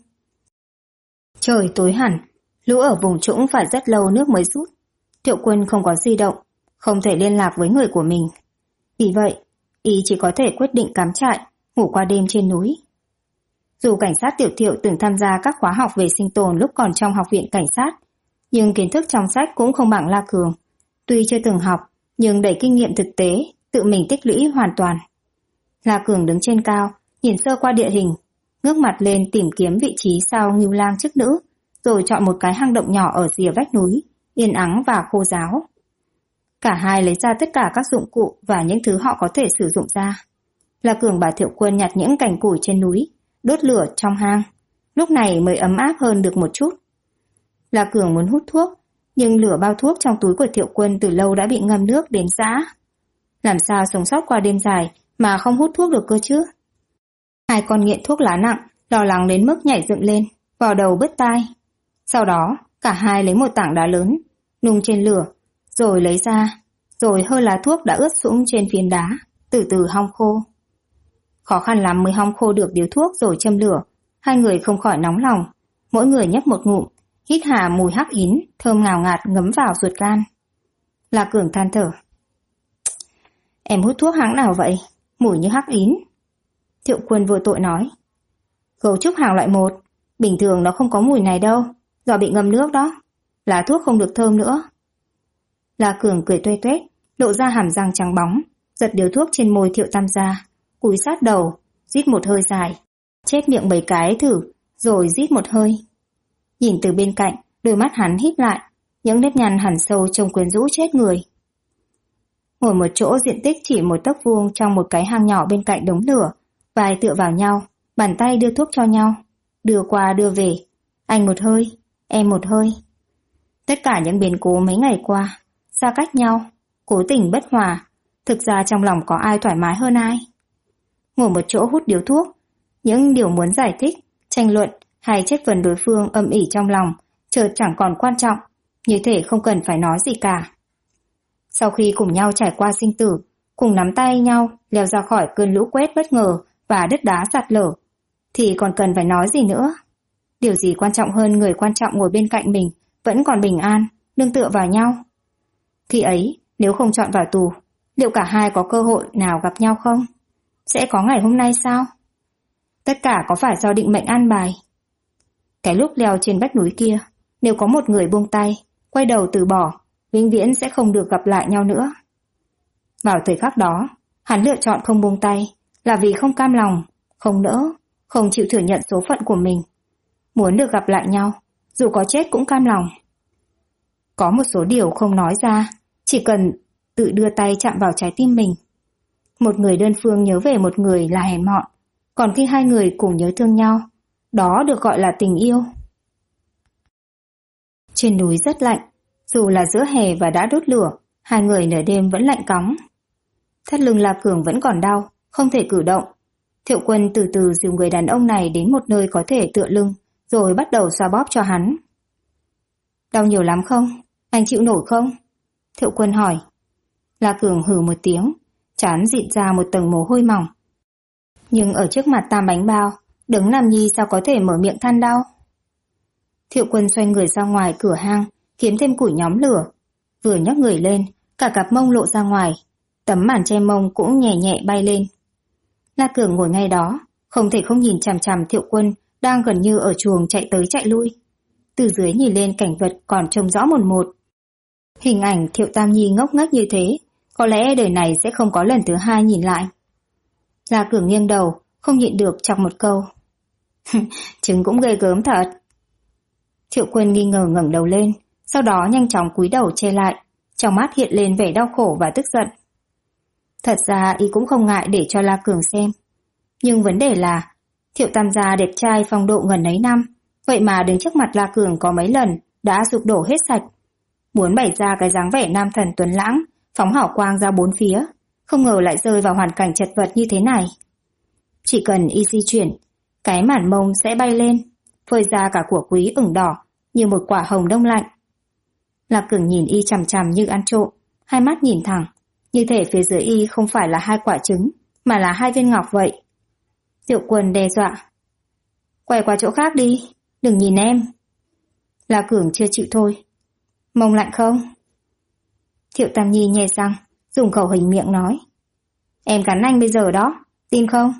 Trời tối hẳn, lũ ở vùng trũng phải rất lâu nước mới rút. Thiệu Quân không có di động, không thể liên lạc với người của mình. Vì vậy, y chỉ có thể quyết định cắm trại, ngủ qua đêm trên núi. Dù cảnh sát Tiểu Thiệu từng tham gia các khóa học về sinh tồn lúc còn trong học viện cảnh sát, nhưng kiến thức trong sách cũng không bằng La Cường. Tuy chưa từng học, nhưng đầy kinh nghiệm thực tế, tự mình tích lũy hoàn toàn. La Cường đứng trên cao, nhìn sơ qua địa hình, ngước mặt lên tìm kiếm vị trí sau Ngưu Lang chức nữ, rồi chọn một cái hang động nhỏ ở rìa vách núi, yên ắng và khô ráo. Cả hai lấy ra tất cả các dụng cụ và những thứ họ có thể sử dụng ra. La Cường bảo Thiệu Quân nhặt những cành củi trên núi, đốt lửa trong hang, lúc này mới ấm áp hơn được một chút. La Cường muốn hút thuốc, nhưng lửa bao thuốc trong túi của Thiệu Quân từ lâu đã bị ngâm nước đến giã. Làm sao sống sót qua đêm dài mà không hút thuốc được cơ chứ? Hai con nghiện thuốc lá nặng, lo lắng đến mức nhảy dựng lên, vào đầu bứt tai. Sau đó, cả hai lấy một tảng đá lớn, nung trên lửa, rồi lấy ra, rồi hơi lá thuốc đã ướt sũng trên phiến đá, từ từ hong khô. Khó khăn lắm mới hong khô được điếu thuốc rồi châm lửa, hai người không khỏi nóng lòng, mỗi người nhấp một ngụm, hít hà mùi hắc ín, thơm ngào ngạt ngấm vào ruột gan. La Cường than thở. Em hút thuốc hãng nào vậy? Mùi như hắc ín. Thiệu Quân vô tội nói. Gấu trúc hàng loại 1, bình thường nó không có mùi này đâu, do bị ngâm nước đó. Lá thuốc không được thơm nữa. La Cường cười tuét tuét, lộ ra hàm răng trắng bóng, giật điếu thuốc trên môi Thiệu Tam ra, cúi sát đầu, rít một hơi dài, chép miệng 7 cái thử, rồi rít một hơi. Nhìn từ bên cạnh, đôi mắt hắn híp lại, những nếp nhăn hằn sâu trông quyến rũ chết người. Ngồi một chỗ diện tích chỉ một tấc vuông trong một cái hang nhỏ bên cạnh đống lửa, vai tựa vào nhau, bàn tay đưa thuốc cho nhau, đưa qua đưa về, anh một hơi, em một hơi. Tất cả những biến cố mấy ngày qua, xa cách nhau, cố tình bất hòa, thực ra trong lòng có ai thoải mái hơn ai. Ngồi một chỗ hút điếu thuốc, những điều muốn giải thích, tranh luận hay chất vấn đối phương âm ỉ trong lòng, chợt chẳng còn quan trọng, như thể không cần phải nói gì cả. Sau khi cùng nhau trải qua sinh tử, cùng nắm tay nhau leo ra khỏi cơn lũ quét bất ngờ và đất đá sạt lở, thì còn cần phải nói gì nữa. Điều gì quan trọng hơn người quan trọng ngồi bên cạnh mình vẫn còn bình an, nương tựa vào nhau. Khi ấy, nếu không chọn vào tù, liệu cả hai có cơ hội nào gặp nhau không? Sẽ có ngày hôm nay sao? Tất cả có phải do định mệnh an bài? Cái lúc leo trên vách núi kia, nếu có một người buông tay, quay đầu từ bỏ, vĩnh viễn sẽ không được gặp lại nhau nữa. Vào thời khắc đó, hắn lựa chọn không buông tay, là vì không cam lòng, không nỡ, không chịu thừa nhận số phận của mình. Muốn được gặp lại nhau, dù có chết cũng cam lòng. Có một số điều không nói ra, chỉ cần tự đưa tay chạm vào trái tim mình. Một người đơn phương nhớ về một người là hèn mọn, còn khi hai người cùng nhớ thương nhau, đó được gọi là tình yêu. Trên núi rất lạnh, dù là giữa hè và đã đốt lửa, hai người nửa đêm vẫn lạnh cóng. Thắt lưng La Cường vẫn còn đau, không thể cử động. Thiệu Quân từ từ dìu người đàn ông này đến một nơi có thể tựa lưng, rồi bắt đầu xoa bóp cho hắn. Đau nhiều lắm không? Anh chịu nổi không? Thiệu Quân hỏi. La Cường hừ một tiếng, trán dịn ra một tầng mồ hôi mỏng. Nhưng ở trước mặt Tam Bánh Bao, đứng làm nhi sao có thể mở miệng than đau? Thiệu Quân xoay người ra ngoài cửa hang, kiếm thêm củi nhóm lửa. Vừa nhấc người lên, cả cặp mông lộ ra ngoài, tấm màn che mông cũng nhẹ nhẹ bay lên. La Cường ngồi ngay đó, không thể không nhìn chằm chằm Thiệu Quân đang gần như ở chuồng chạy tới chạy lui. Từ dưới nhìn lên cảnh vật còn trông rõ một một. Hình ảnh Thiệu Tam Nhi ngốc nghếch như thế, có lẽ đời này sẽ không có lần thứ hai nhìn lại. La Cường nghiêng đầu, không nhịn được chọc một câu. Trứng cũng ghê gớm thật. Thiệu Quân nghi ngờ ngẩng đầu lên, sau đó nhanh chóng cúi đầu che lại, trong mắt hiện lên vẻ đau khổ và tức giận. Thật ra y cũng không ngại để cho La Cường xem. Nhưng vấn đề là, Thiệu Tam gia đẹp trai phong độ ngần ấy năm, vậy mà đứng trước mặt La Cường có mấy lần đã sụp đổ hết sạch. Muốn bày ra cái dáng vẻ nam thần tuấn lãng, phóng hào quang ra bốn phía, không ngờ lại rơi vào hoàn cảnh chật vật như thế này. Chỉ cần y di chuyển, cái màn mông sẽ bay lên, phơi ra cả của quý ửng đỏ như một quả hồng đông lạnh. La Cường nhìn y chằm chằm như ăn trộm, hai mắt nhìn thẳng, như thể phía dưới y không phải là hai quả trứng, mà là hai viên ngọc vậy. Thiệu Quân đe dọa. Quay qua chỗ khác đi, đừng nhìn em. La Cường chưa chịu thôi. Mông lạnh không? Thiệu Tam Nhi nhe răng, dùng khẩu hình miệng nói. Em cắn anh bây giờ đó, tin không?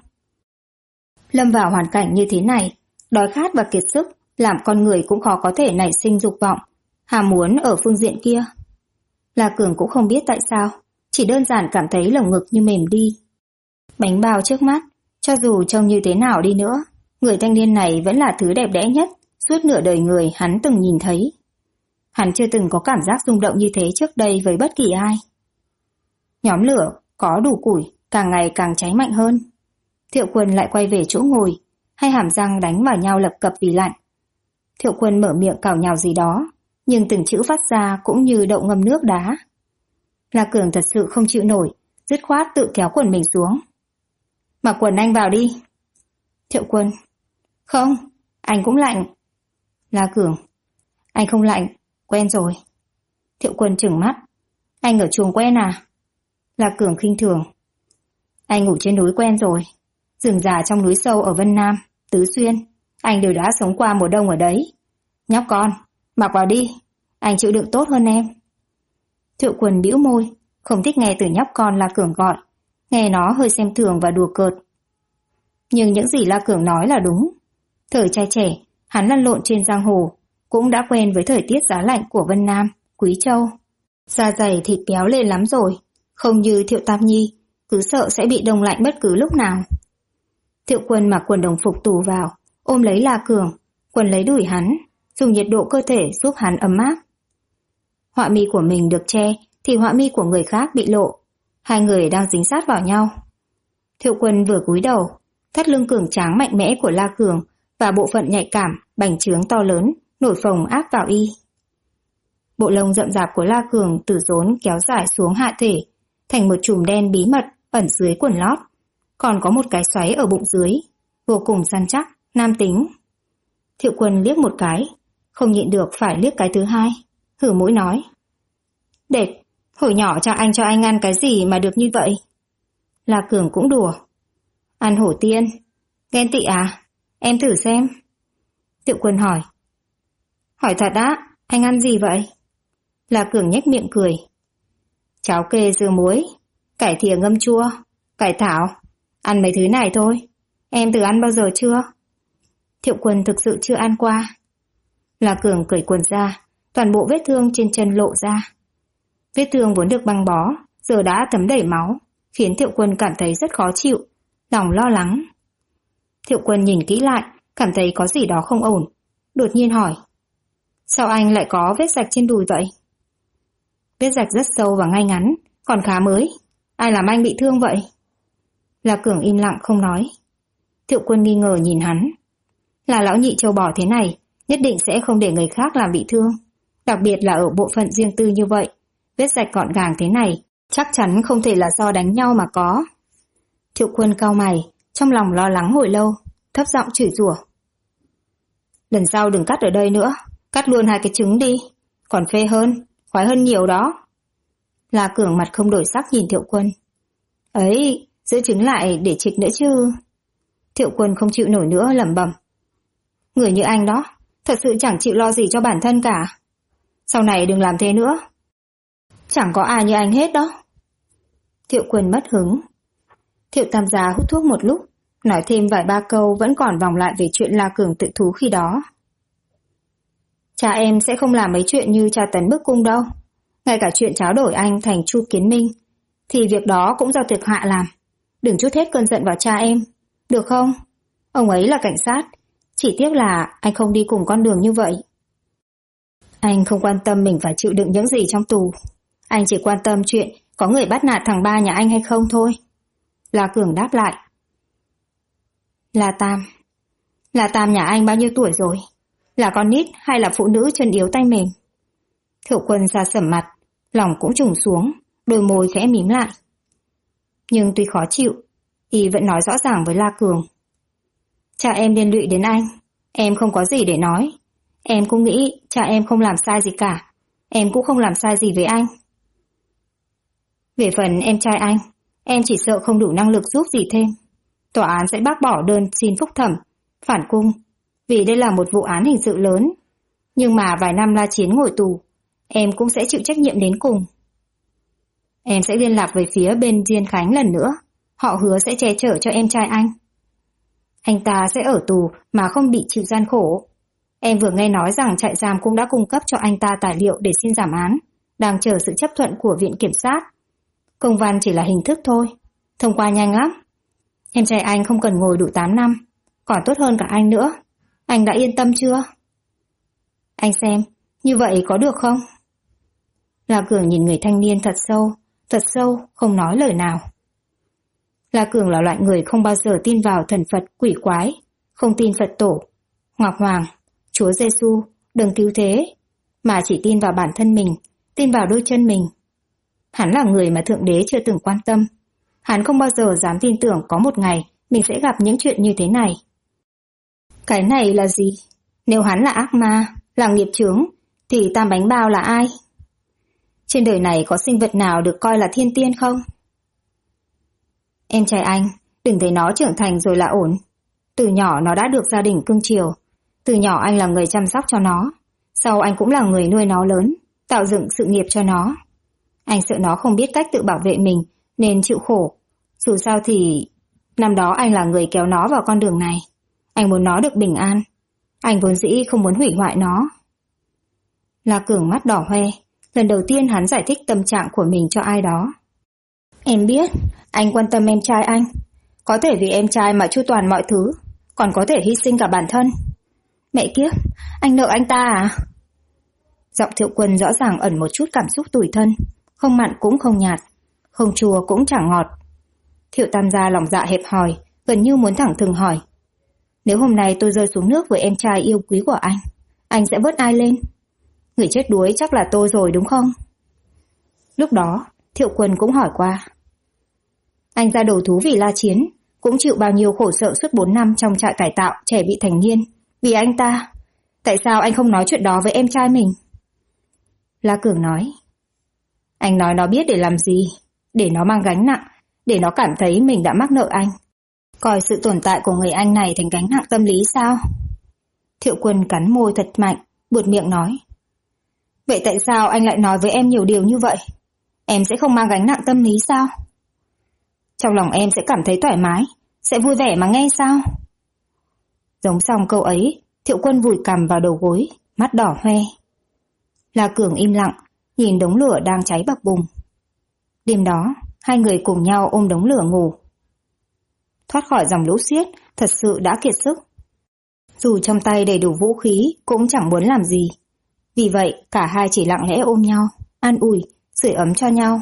Lâm vào hoàn cảnh như thế này, đói khát và kiệt sức, làm con người cũng khó có thể nảy sinh dục vọng, hàm muốn ở phương diện kia. La Cường cũng không biết tại sao, chỉ đơn giản cảm thấy lồng ngực như mềm đi. Bánh bao trước mắt, cho dù trông như thế nào đi nữa, người thanh niên này vẫn là thứ đẹp đẽ nhất suốt nửa đời người hắn từng nhìn thấy. Hắn chưa từng có cảm giác rung động như thế trước đây với bất kỳ ai. Nhóm lửa có đủ củi, càng ngày càng cháy mạnh hơn. Thiệu Quân lại quay về chỗ ngồi, hai hàm răng đánh vào nhau lập cập vì lạnh. Thiệu Quân mở miệng cào nhào gì đó, nhưng từng chữ phát ra cũng như đậu ngâm nước đá. La Cường thật sự không chịu nổi, dứt khoát tự kéo quần mình xuống. Mặc quần anh vào đi. Thiệu Quân. Không, anh cũng lạnh. La Cường. Anh không lạnh, quen rồi. Thiệu Quân trừng mắt. Anh ở chuồng quen à? La Cường khinh thường. Anh ngủ trên núi quen rồi. Rừng già trong núi sâu ở Vân Nam, Tứ Xuyên, anh đều đã sống qua mùa đông ở đấy. Nhóc con, mặc vào đi, anh chịu đựng tốt hơn em. Thiệu Quân bĩu môi, không thích nghe từ nhóc con La Cường gọi, nghe nó hơi xem thường và đùa cợt. Nhưng những gì La Cường nói là đúng. Thời trai trẻ, hắn lăn lộn trên giang hồ, cũng đã quen với thời tiết giá lạnh của Vân Nam, Quý Châu. Da dày thịt béo lên lắm rồi, không như Thiệu Tam Nhi, cứ sợ sẽ bị đông lạnh bất cứ lúc nào. Thiệu Quân mặc quần đồng phục tù vào, ôm lấy La Cường, quần lấy đùi hắn, dùng nhiệt độ cơ thể giúp hắn ấm áp. Họa mi của mình được che, thì họa mi của người khác bị lộ. Hai người đang dính sát vào nhau. Thiệu Quân vừa cúi đầu, thắt lưng cường tráng mạnh mẽ của La Cường và bộ phận nhạy cảm, bành trướng to lớn, nổi phồng áp vào y. Bộ lông rậm rạp của La Cường từ rốn kéo dài xuống hạ thể, thành một chùm đen bí mật ẩn dưới quần lót. Còn có một cái xoáy ở bụng dưới, vô cùng săn chắc, nam tính. Thiệu Quân liếc một cái, không nhịn được phải liếc cái thứ hai, hử mũi nói. Đẹp, hồi nhỏ cho anh ăn cái gì mà được như vậy? La Cường cũng đùa. Ăn hổ tiên. Ghen tị à? Em thử xem. Thiệu Quân hỏi. Hỏi thật á, anh ăn gì vậy? La Cường nhếch miệng cười. Cháo kê dưa muối, cải thìa ngâm chua, cải thảo. Ăn mấy thứ này thôi. Em thử ăn bao giờ chưa? Thiệu Quân thực sự chưa ăn qua. La Cường cởi quần ra, toàn bộ vết thương trên chân lộ ra. Vết thương vốn được băng bó, giờ đã thấm đầy máu, khiến Thiệu Quân cảm thấy rất khó chịu, lòng lo lắng. Thiệu Quân nhìn kỹ lại, cảm thấy có gì đó không ổn, đột nhiên hỏi. Sao anh lại có vết rạch trên đùi vậy? Vết rạch rất sâu và ngay ngắn, còn khá mới. Ai làm anh bị thương vậy? La Cường im lặng không nói. Thiệu Quân nghi ngờ nhìn hắn. Là lão nhị trâu bò thế này, nhất định sẽ không để người khác làm bị thương. Đặc biệt là ở bộ phận riêng tư như vậy, vết rạch gọn gàng thế này, chắc chắn không thể là do đánh nhau mà có. Thiệu Quân cau mày, trong lòng lo lắng hồi lâu, thấp giọng chửi rủa. Lần sau đừng cắt ở đây nữa, cắt luôn hai cái trứng đi, còn phê hơn, khoái hơn nhiều đó. La Cường mặt không đổi sắc nhìn Thiệu Quân. Ấy, giữ trứng lại để trịch nữa chứ. Thiệu Quân không chịu nổi nữa lẩm bẩm. Người như anh đó, thật sự chẳng chịu lo gì cho bản thân cả. Sau này đừng làm thế nữa. Chẳng có ai như anh hết đó. Thiệu Quân mất hứng. Thiệu Tam gia hút thuốc một lúc, nói thêm vài ba câu vẫn còn vòng lại về chuyện La Cường tự thú khi đó. Cha em sẽ không làm mấy chuyện như tra tấn bức cung đâu. Ngay cả chuyện tráo đổi anh thành Chu Kiến Minh, thì việc đó cũng do Tiệc Hạ làm. Đừng trút hết cơn giận vào cha em, được không? Ông ấy là cảnh sát, chỉ tiếc là anh không đi cùng con đường như vậy. Anh không quan tâm mình phải chịu đựng những gì trong tù. Anh chỉ quan tâm chuyện có người bắt nạt thằng ba nhà anh hay không thôi. La Cường đáp lại. La Tam nhà anh bao nhiêu tuổi rồi? Là con nít hay là phụ nữ chân yếu tay mềm? Thiệu Quân xa sầm mặt, lòng cũng trùng xuống, đôi môi khẽ mím lại. Nhưng tuy khó chịu, y vẫn nói rõ ràng với La Cường. Cha em liên lụy đến anh, em không có gì để nói. Em cũng nghĩ cha em không làm sai gì cả, em cũng không làm sai gì với anh. Về phần em trai anh, em chỉ sợ không đủ năng lực giúp gì thêm. Tòa án sẽ bác bỏ đơn xin phúc thẩm, phản cung, vì đây là một vụ án hình sự lớn. Nhưng mà vài năm La Chiến ngồi tù, em cũng sẽ chịu trách nhiệm đến cùng. Em sẽ liên lạc với phía bên Diên Khánh lần nữa, họ hứa sẽ che chở cho em trai anh. Anh ta sẽ ở tù mà không bị chịu gian khổ. Em vừa nghe nói rằng trại giam cũng đã cung cấp cho anh ta tài liệu để xin giảm án, đang chờ sự chấp thuận của viện kiểm sát. Công văn chỉ là hình thức thôi, thông qua nhanh lắm. Em trai anh không cần ngồi đủ 8 năm, còn tốt hơn cả anh nữa. Anh đã yên tâm chưa? Anh xem, như vậy có được không? La Cường nhìn người thanh niên thật sâu, không nói lời nào. La Cường là loại người không bao giờ tin vào thần Phật quỷ quái, không tin Phật tổ, Ngọc Hoàng, Chúa Giêsu, đấng cứu thế, mà chỉ tin vào bản thân mình, tin vào đôi chân mình. Hắn là người mà Thượng Đế chưa từng quan tâm. Hắn không bao giờ dám tin tưởng có một ngày mình sẽ gặp những chuyện như thế này. Cái này là gì? Nếu hắn là ác ma, là nghiệp chướng, thì Tam Bánh Bao là ai? Trên đời này có sinh vật nào được coi là thiên tiên không? Em trai anh, đừng thấy nó trưởng thành rồi là ổn. Từ nhỏ nó đã được gia đình cưng chiều. Từ nhỏ anh là người chăm sóc cho nó. Sau anh cũng là người nuôi nó lớn, tạo dựng sự nghiệp cho nó. Anh sợ nó không biết cách tự bảo vệ mình, nên chịu khổ. Dù sao thì năm đó anh là người kéo nó vào con đường này. Anh muốn nó được bình an. Anh vốn dĩ không muốn hủy hoại nó. La Cường mắt đỏ hoe. Lần đầu tiên hắn giải thích tâm trạng của mình cho ai đó. Em biết, anh quan tâm em trai anh. Có thể vì em trai mà chu toàn mọi thứ, còn có thể hy sinh cả bản thân. Mẹ kiếp, anh nợ anh ta à? Giọng Thiệu Quân rõ ràng ẩn một chút cảm xúc tủi thân, không mặn cũng không nhạt, không chua cũng chẳng ngọt. Thiệu Tam gia lòng dạ hẹp hòi, gần như muốn thẳng thừng hỏi. Nếu hôm nay tôi rơi xuống nước với em trai yêu quý của anh sẽ vớt ai lên? Người chết đuối chắc là tôi rồi đúng không? Lúc đó, Thiệu Quân cũng hỏi qua. Anh ra đầu thú vì La Chiến, cũng chịu bao nhiêu khổ sở suốt 4 năm trong trại cải tạo trẻ bị thành niên. Vì anh ta, tại sao anh không nói chuyện đó với em trai mình? La Cường nói. Anh nói nó biết để làm gì? Để nó mang gánh nặng, để nó cảm thấy mình đã mắc nợ anh. Coi sự tồn tại của người anh này thành gánh nặng tâm lý sao? Thiệu Quân cắn môi thật mạnh, buột miệng nói. Vậy tại sao anh lại nói với em nhiều điều như vậy? Em sẽ không mang gánh nặng tâm lý sao? Trong lòng em sẽ cảm thấy thoải mái, sẽ vui vẻ mà nghe sao? Giống xong câu ấy, Thiệu Quân vùi cằm vào đầu gối, mắt đỏ hoe. La Cường im lặng, nhìn đống lửa đang cháy bập bùng. Đêm đó, hai người cùng nhau ôm đống lửa ngủ. Thoát khỏi dòng lũ xiết, thật sự đã kiệt sức. Dù trong tay đầy đủ vũ khí, cũng chẳng muốn làm gì. Vì vậy, cả hai chỉ lặng lẽ ôm nhau, an ủi, sưởi ấm cho nhau.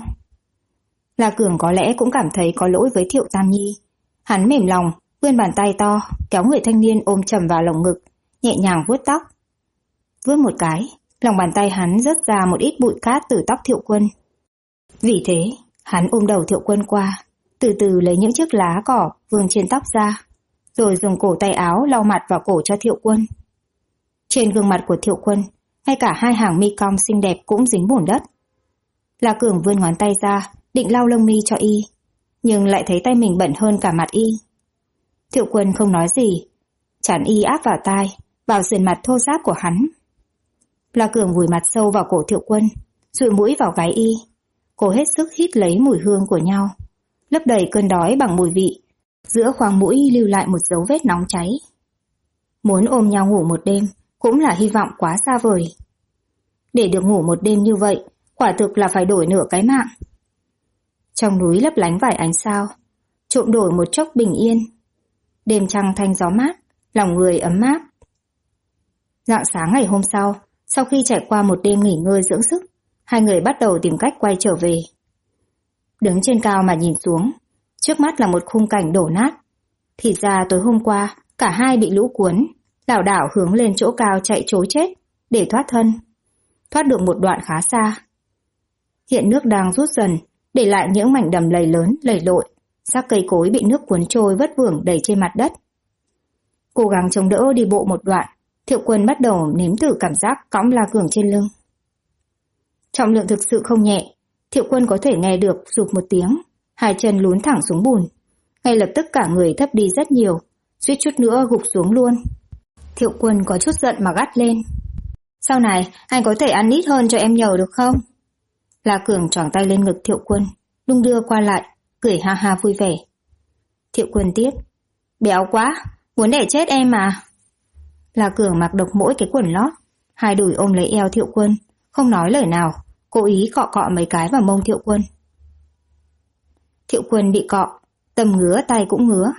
La Cường có lẽ cũng cảm thấy có lỗi với Thiệu Tam Nhi. Hắn mềm lòng, vươn bàn tay to, kéo người thanh niên ôm chầm vào lồng ngực, nhẹ nhàng vuốt tóc. Vuốt một cái, lòng bàn tay hắn rớt ra một ít bụi cát từ tóc Thiệu Quân. Vì thế, hắn ôm đầu Thiệu Quân qua, từ từ lấy những chiếc lá cỏ vương trên tóc ra, rồi dùng cổ tay áo lau mặt vào cổ cho Thiệu Quân. Trên gương mặt của Thiệu Quân, ngay cả hai hàng mi cong xinh đẹp cũng dính bùn đất. La Cường vươn ngón tay ra, định lau lông mi cho y, nhưng lại thấy tay mình bẩn hơn cả mặt y. Thiệu Quân không nói gì, chán y áp vào tai, vào sườn mặt thô ráp của hắn. La Cường vùi mặt sâu vào cổ Thiệu Quân, dụi mũi vào gáy y, cố hết sức hít lấy mùi hương của nhau, lấp đầy cơn đói bằng mùi vị, giữa khoang mũi lưu lại một dấu vết nóng cháy. Muốn ôm nhau ngủ một đêm cũng là hy vọng quá xa vời. Để được ngủ một đêm như vậy, quả thực là phải đổi nửa cái mạng. Trong núi lấp lánh vài ánh sao, trộm đổi một chốc bình yên. Đêm trăng thanh gió mát, lòng người ấm áp. Rạng sáng ngày hôm sau khi trải qua một đêm nghỉ ngơi dưỡng sức, hai người bắt đầu tìm cách quay trở về. Đứng trên cao mà nhìn xuống, trước mắt là một khung cảnh đổ nát. Thì ra tối hôm qua, cả hai bị lũ cuốn, lảo đảo hướng lên chỗ cao chạy trối chết, để thoát thân. Thoát được một đoạn khá xa. Hiện nước đang rút dần, để lại những mảnh đầm lầy lớn, lầy lội, xác cây cối bị nước cuốn trôi vất vưởng đầy trên mặt đất. Cố gắng chống đỡ đi bộ một đoạn, Thiệu Quân bắt đầu nếm thử cảm giác cõng La Cường trên lưng. Trọng lượng thực sự không nhẹ, Thiệu Quân có thể nghe được rụp một tiếng, hai chân lún thẳng xuống bùn. Ngay lập tức cả người thấp đi rất nhiều, suýt chút nữa gục xuống luôn. Thiệu Quân có chút giận mà gắt lên. Sau này, anh có thể ăn ít hơn cho em nhờ được không? La Cường choàng tay lên ngực Thiệu Quân, đung đưa qua lại, cười ha ha vui vẻ. Thiệu Quân tiếp. Béo quá, muốn đẻ chết em mà. La Cường mặc độc mỗi cái quần lót, hai đùi ôm lấy eo Thiệu Quân, không nói lời nào, cố ý cọ cọ mấy cái vào mông Thiệu Quân. Thiệu Quân bị cọ, tâm ngứa tay cũng ngứa.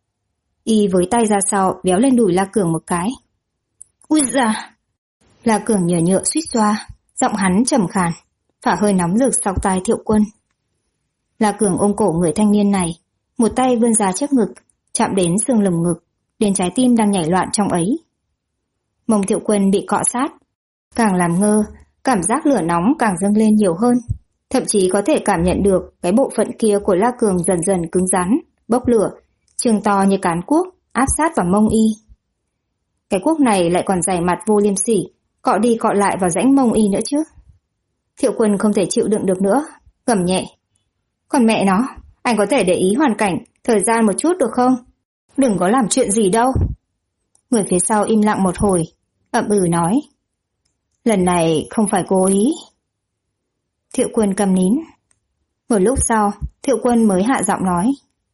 Y với tay ra sau véo lên đùi La Cường một cái. Ui da! La Cường nhờ nhựa suýt xoa, giọng hắn trầm khàn, phả hơi nóng rực sau tai Thiệu Quân. La Cường ôm cổ người thanh niên này, một tay vươn ra trước ngực, chạm đến xương lồng ngực, đến trái tim đang nhảy loạn trong ấy. Mông Thiệu Quân bị cọ sát, càng làm ngơ, cảm giác lửa nóng càng dâng lên nhiều hơn, thậm chí có thể cảm nhận được cái bộ phận kia của La Cường dần dần cứng rắn, bốc lửa, trường to như cán cuốc, áp sát vào mông Y. Cái cuốc này lại còn dày mặt vô liêm sỉ, cọ đi cọ lại vào rãnh mông Y nữa chứ. Thiệu Quân không thể chịu đựng được nữa, gầm nhẹ. Còn mẹ nó, anh có thể để ý hoàn cảnh, thời gian một chút được không? Đừng có làm chuyện gì đâu. Người phía sau im lặng một hồi, ậm ừ nói. Lần này không phải cố ý. Thiệu Quân cầm nín. Một lúc sau, Thiệu Quân mới hạ giọng nói.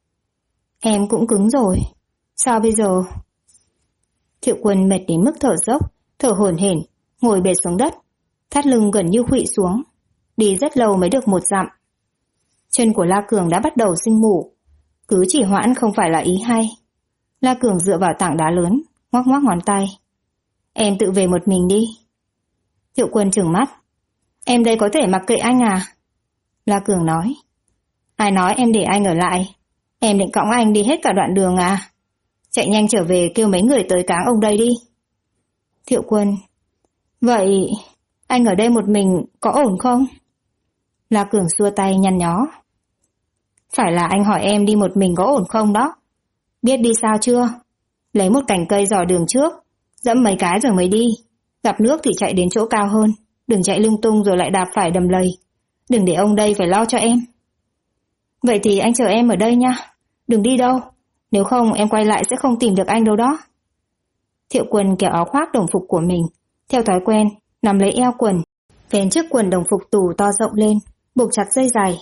Em cũng cứng rồi. Sao bây giờ? Thiệu Quân mệt đến mức thở dốc, thở hổn hển, ngồi bệt xuống đất, thắt lưng gần như khuỵu xuống. Đi rất lâu mới được 1 dặm. Chân của La Cường đã bắt đầu sưng mủ. Cứ chỉ hoãn không phải là ý hay. La Cường dựa vào tảng đá lớn, ngoắc ngoắc ngón tay. Em tự về một mình đi. Thiệu Quân trừng mắt. Em đây có thể mặc kệ anh à? La Cường nói. Ai nói em để anh ở lại? Em định cõng anh đi hết cả đoạn đường à? Chạy nhanh trở về kêu mấy người tới cáng ông đây đi. Thiệu Quân. Vậy anh ở đây một mình có ổn không? La Cường xua tay nhăn nhó. Phải là anh hỏi em đi một mình có ổn không đó? Biết đi sao chưa? Lấy một cành cây dò đường trước, dẫm mấy cái rồi mới đi. Gặp nước thì chạy đến chỗ cao hơn, đừng chạy lung tung rồi lại đạp phải đầm lầy. Đừng để ông đây phải lo cho em. Vậy thì anh chờ em ở đây nha, đừng đi đâu. Nếu không em quay lại sẽ không tìm được anh đâu đó. Thiệu Quân kéo áo khoác đồng phục của mình, theo thói quen, nắm lấy eo quần, vén chiếc quần đồng phục tù to rộng lên, buộc chặt dây giày.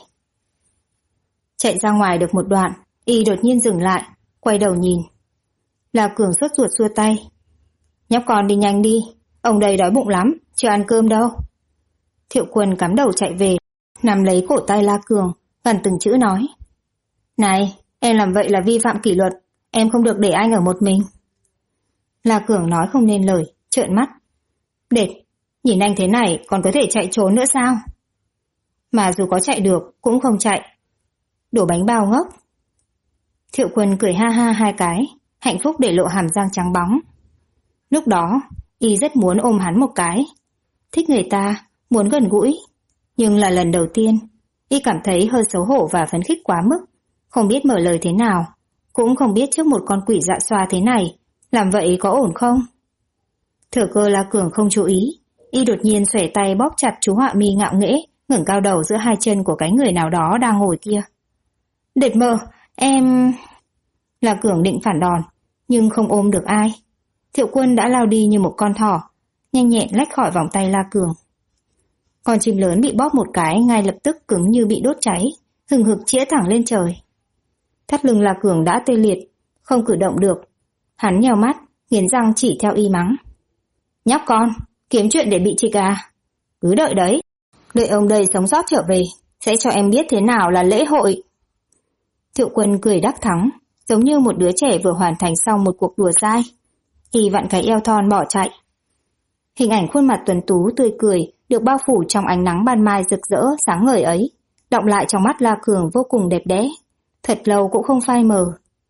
Chạy ra ngoài được một đoạn, Y đột nhiên dừng lại, quay đầu nhìn. La Cường sốt ruột xua tay. Nhóc con đi nhanh đi, ông đây đói bụng lắm, chưa ăn cơm đâu. Thiệu Quân cắm đầu chạy về, nắm lấy cổ tay La Cường, gần từng chữ nói. Này, em làm vậy là vi phạm kỷ luật, em không được để anh ở một mình. La Cường nói không nên lời, trợn mắt. Đệt, nhìn anh thế này còn có thể chạy trốn nữa sao? Mà dù có chạy được, cũng không chạy. Đổ bánh bao ngốc. Thiệu Quân cười ha ha hai cái, hạnh phúc để lộ hàm răng trắng bóng. Lúc đó, Y rất muốn ôm hắn một cái. Thích người ta, muốn gần gũi. Nhưng là lần đầu tiên, Y cảm thấy hơi xấu hổ và phấn khích quá mức. Không biết mở lời thế nào, cũng không biết trước một con quỷ dạ xoa thế này, làm vậy có ổn không? Thừa cơ La Cường không chú ý, Y đột nhiên xuể tay bóp chặt chú họa mi ngạo nghễ, ngẩng cao đầu giữa hai chân của cái người nào đó đang ngồi kia. Đệt mơ, em... La Cường định phản đòn, nhưng không ôm được ai. Thiệu Quân đã lao đi như một con thỏ, nhanh nhẹn lách khỏi vòng tay La Cường. Con chim lớn bị bóp một cái ngay lập tức cứng như bị đốt cháy, hừng hực chĩa thẳng lên trời. Thắt lưng La Cường đã tê liệt, không cử động được. Hắn nheo mắt, nghiến răng chỉ theo y mắng. Nhóc con, kiếm chuyện để bị trịch à? Cứ đợi đấy, đợi ông đây sống sót trở về, sẽ cho em biết thế nào là lễ hội. Thiệu Quân cười đắc thắng, giống như một đứa trẻ vừa hoàn thành xong một cuộc đùa dai. Y vặn cái eo thon bỏ chạy. Hình ảnh khuôn mặt tuấn tú tươi cười được bao phủ trong ánh nắng ban mai rực rỡ sáng ngời ấy, đọng lại trong mắt La Cường vô cùng đẹp đẽ, thật lâu cũng không phai mờ.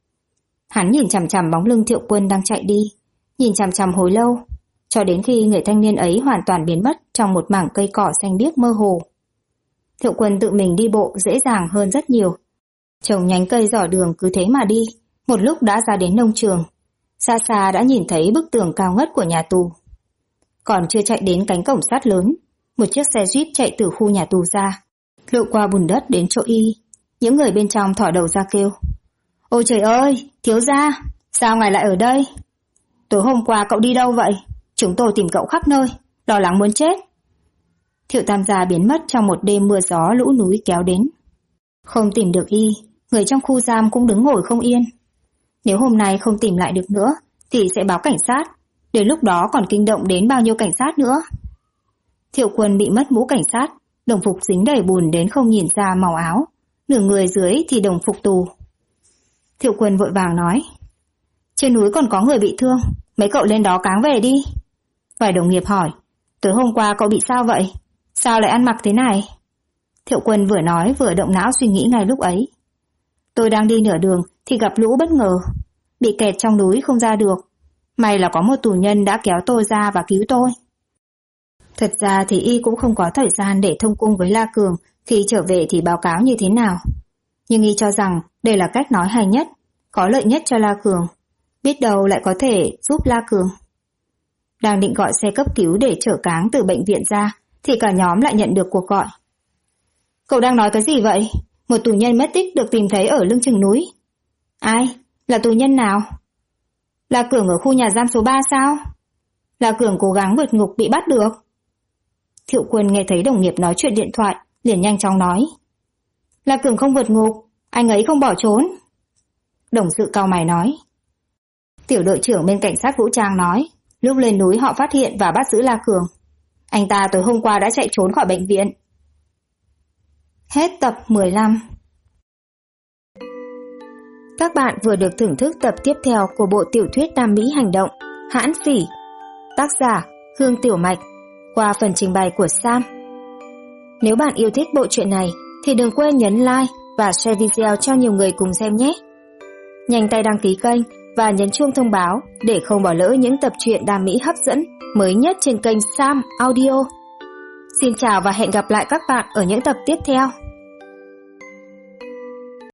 Hắn nhìn chằm chằm bóng lưng Thiệu Quân đang chạy đi, nhìn chằm chằm hồi lâu, cho đến khi người thanh niên ấy hoàn toàn biến mất trong một mảng cây cỏ xanh biếc mơ hồ. Thiệu Quân tự mình đi bộ dễ dàng hơn rất nhiều. Trồng nhánh cây dò đường cứ thế mà đi, một lúc đã ra đến nông trường. Xa xa đã nhìn thấy bức tường cao ngất của nhà tù. Còn chưa chạy đến cánh cổng sắt lớn, một chiếc xe jeep chạy từ khu nhà tù ra, lội qua bùn đất đến chỗ y. Những người bên trong thỏ đầu ra kêu. Ôi trời ơi, thiếu gia, sao ngài lại ở đây? Tối hôm qua cậu đi đâu vậy? Chúng tôi tìm cậu khắp nơi, lo lắng muốn chết. Thiệu Tam gia biến mất trong một đêm mưa gió lũ núi kéo đến. Không tìm được y, người trong khu giam cũng đứng ngồi không yên. Nếu hôm nay không tìm lại được nữa, thì sẽ báo cảnh sát. Đến lúc đó còn kinh động đến bao nhiêu cảnh sát nữa. Thiệu Quân bị mất mũ cảnh sát, đồng phục dính đầy bùn đến không nhìn ra màu áo, nửa người dưới thì đồng phục tù. Thiệu Quân vội vàng nói, trên núi còn có người bị thương, mấy cậu lên đó cáng về đi. Vài đồng nghiệp hỏi, tối hôm qua cậu bị sao vậy? Sao lại ăn mặc thế này? Thiệu Quân vừa nói vừa động não suy nghĩ ngay lúc ấy. Tôi đang đi nửa đường thì gặp lũ bất ngờ, bị kẹt trong núi không ra được. May là có một tù nhân đã kéo tôi ra và cứu tôi. Thật ra thì y cũng không có thời gian để thông cung với La Cường khi trở về thì báo cáo như thế nào. Nhưng y cho rằng đây là cách nói hay nhất, có lợi nhất cho La Cường. Biết đâu lại có thể giúp La Cường. Đang định gọi xe cấp cứu để chở Cáng từ bệnh viện ra thì cả nhóm lại nhận được cuộc gọi. Cậu đang nói cái gì vậy? Một tù nhân mất tích được tìm thấy ở lưng chừng núi. Ai? Là tù nhân nào? La Cường ở khu nhà giam số 3 sao? La Cường cố gắng vượt ngục bị bắt được. Thiệu Quân nghe thấy đồng nghiệp nói chuyện điện thoại, liền nhanh chóng nói. La Cường không vượt ngục, anh ấy không bỏ trốn. Đồng sự cau mày nói. Tiểu đội trưởng bên cảnh sát vũ trang nói, lúc lên núi họ phát hiện và bắt giữ La Cường. Anh ta tối hôm qua đã chạy trốn khỏi bệnh viện. Hết tập 15. Các bạn vừa được thưởng thức tập tiếp theo của bộ tiểu thuyết Tam Mỹ Hành Động, Hãn Phỉ, tác giả Hương Tiểu Mạch, qua phần trình bày của Sam. Nếu bạn yêu thích bộ truyện này thì đừng quên nhấn like và share video cho nhiều người cùng xem nhé. Nhanh tay đăng ký kênh và nhấn chuông thông báo để không bỏ lỡ những tập truyện đam mỹ hấp dẫn mới nhất trên kênh Sam Audio. Xin chào và hẹn gặp lại các bạn ở những tập tiếp theo.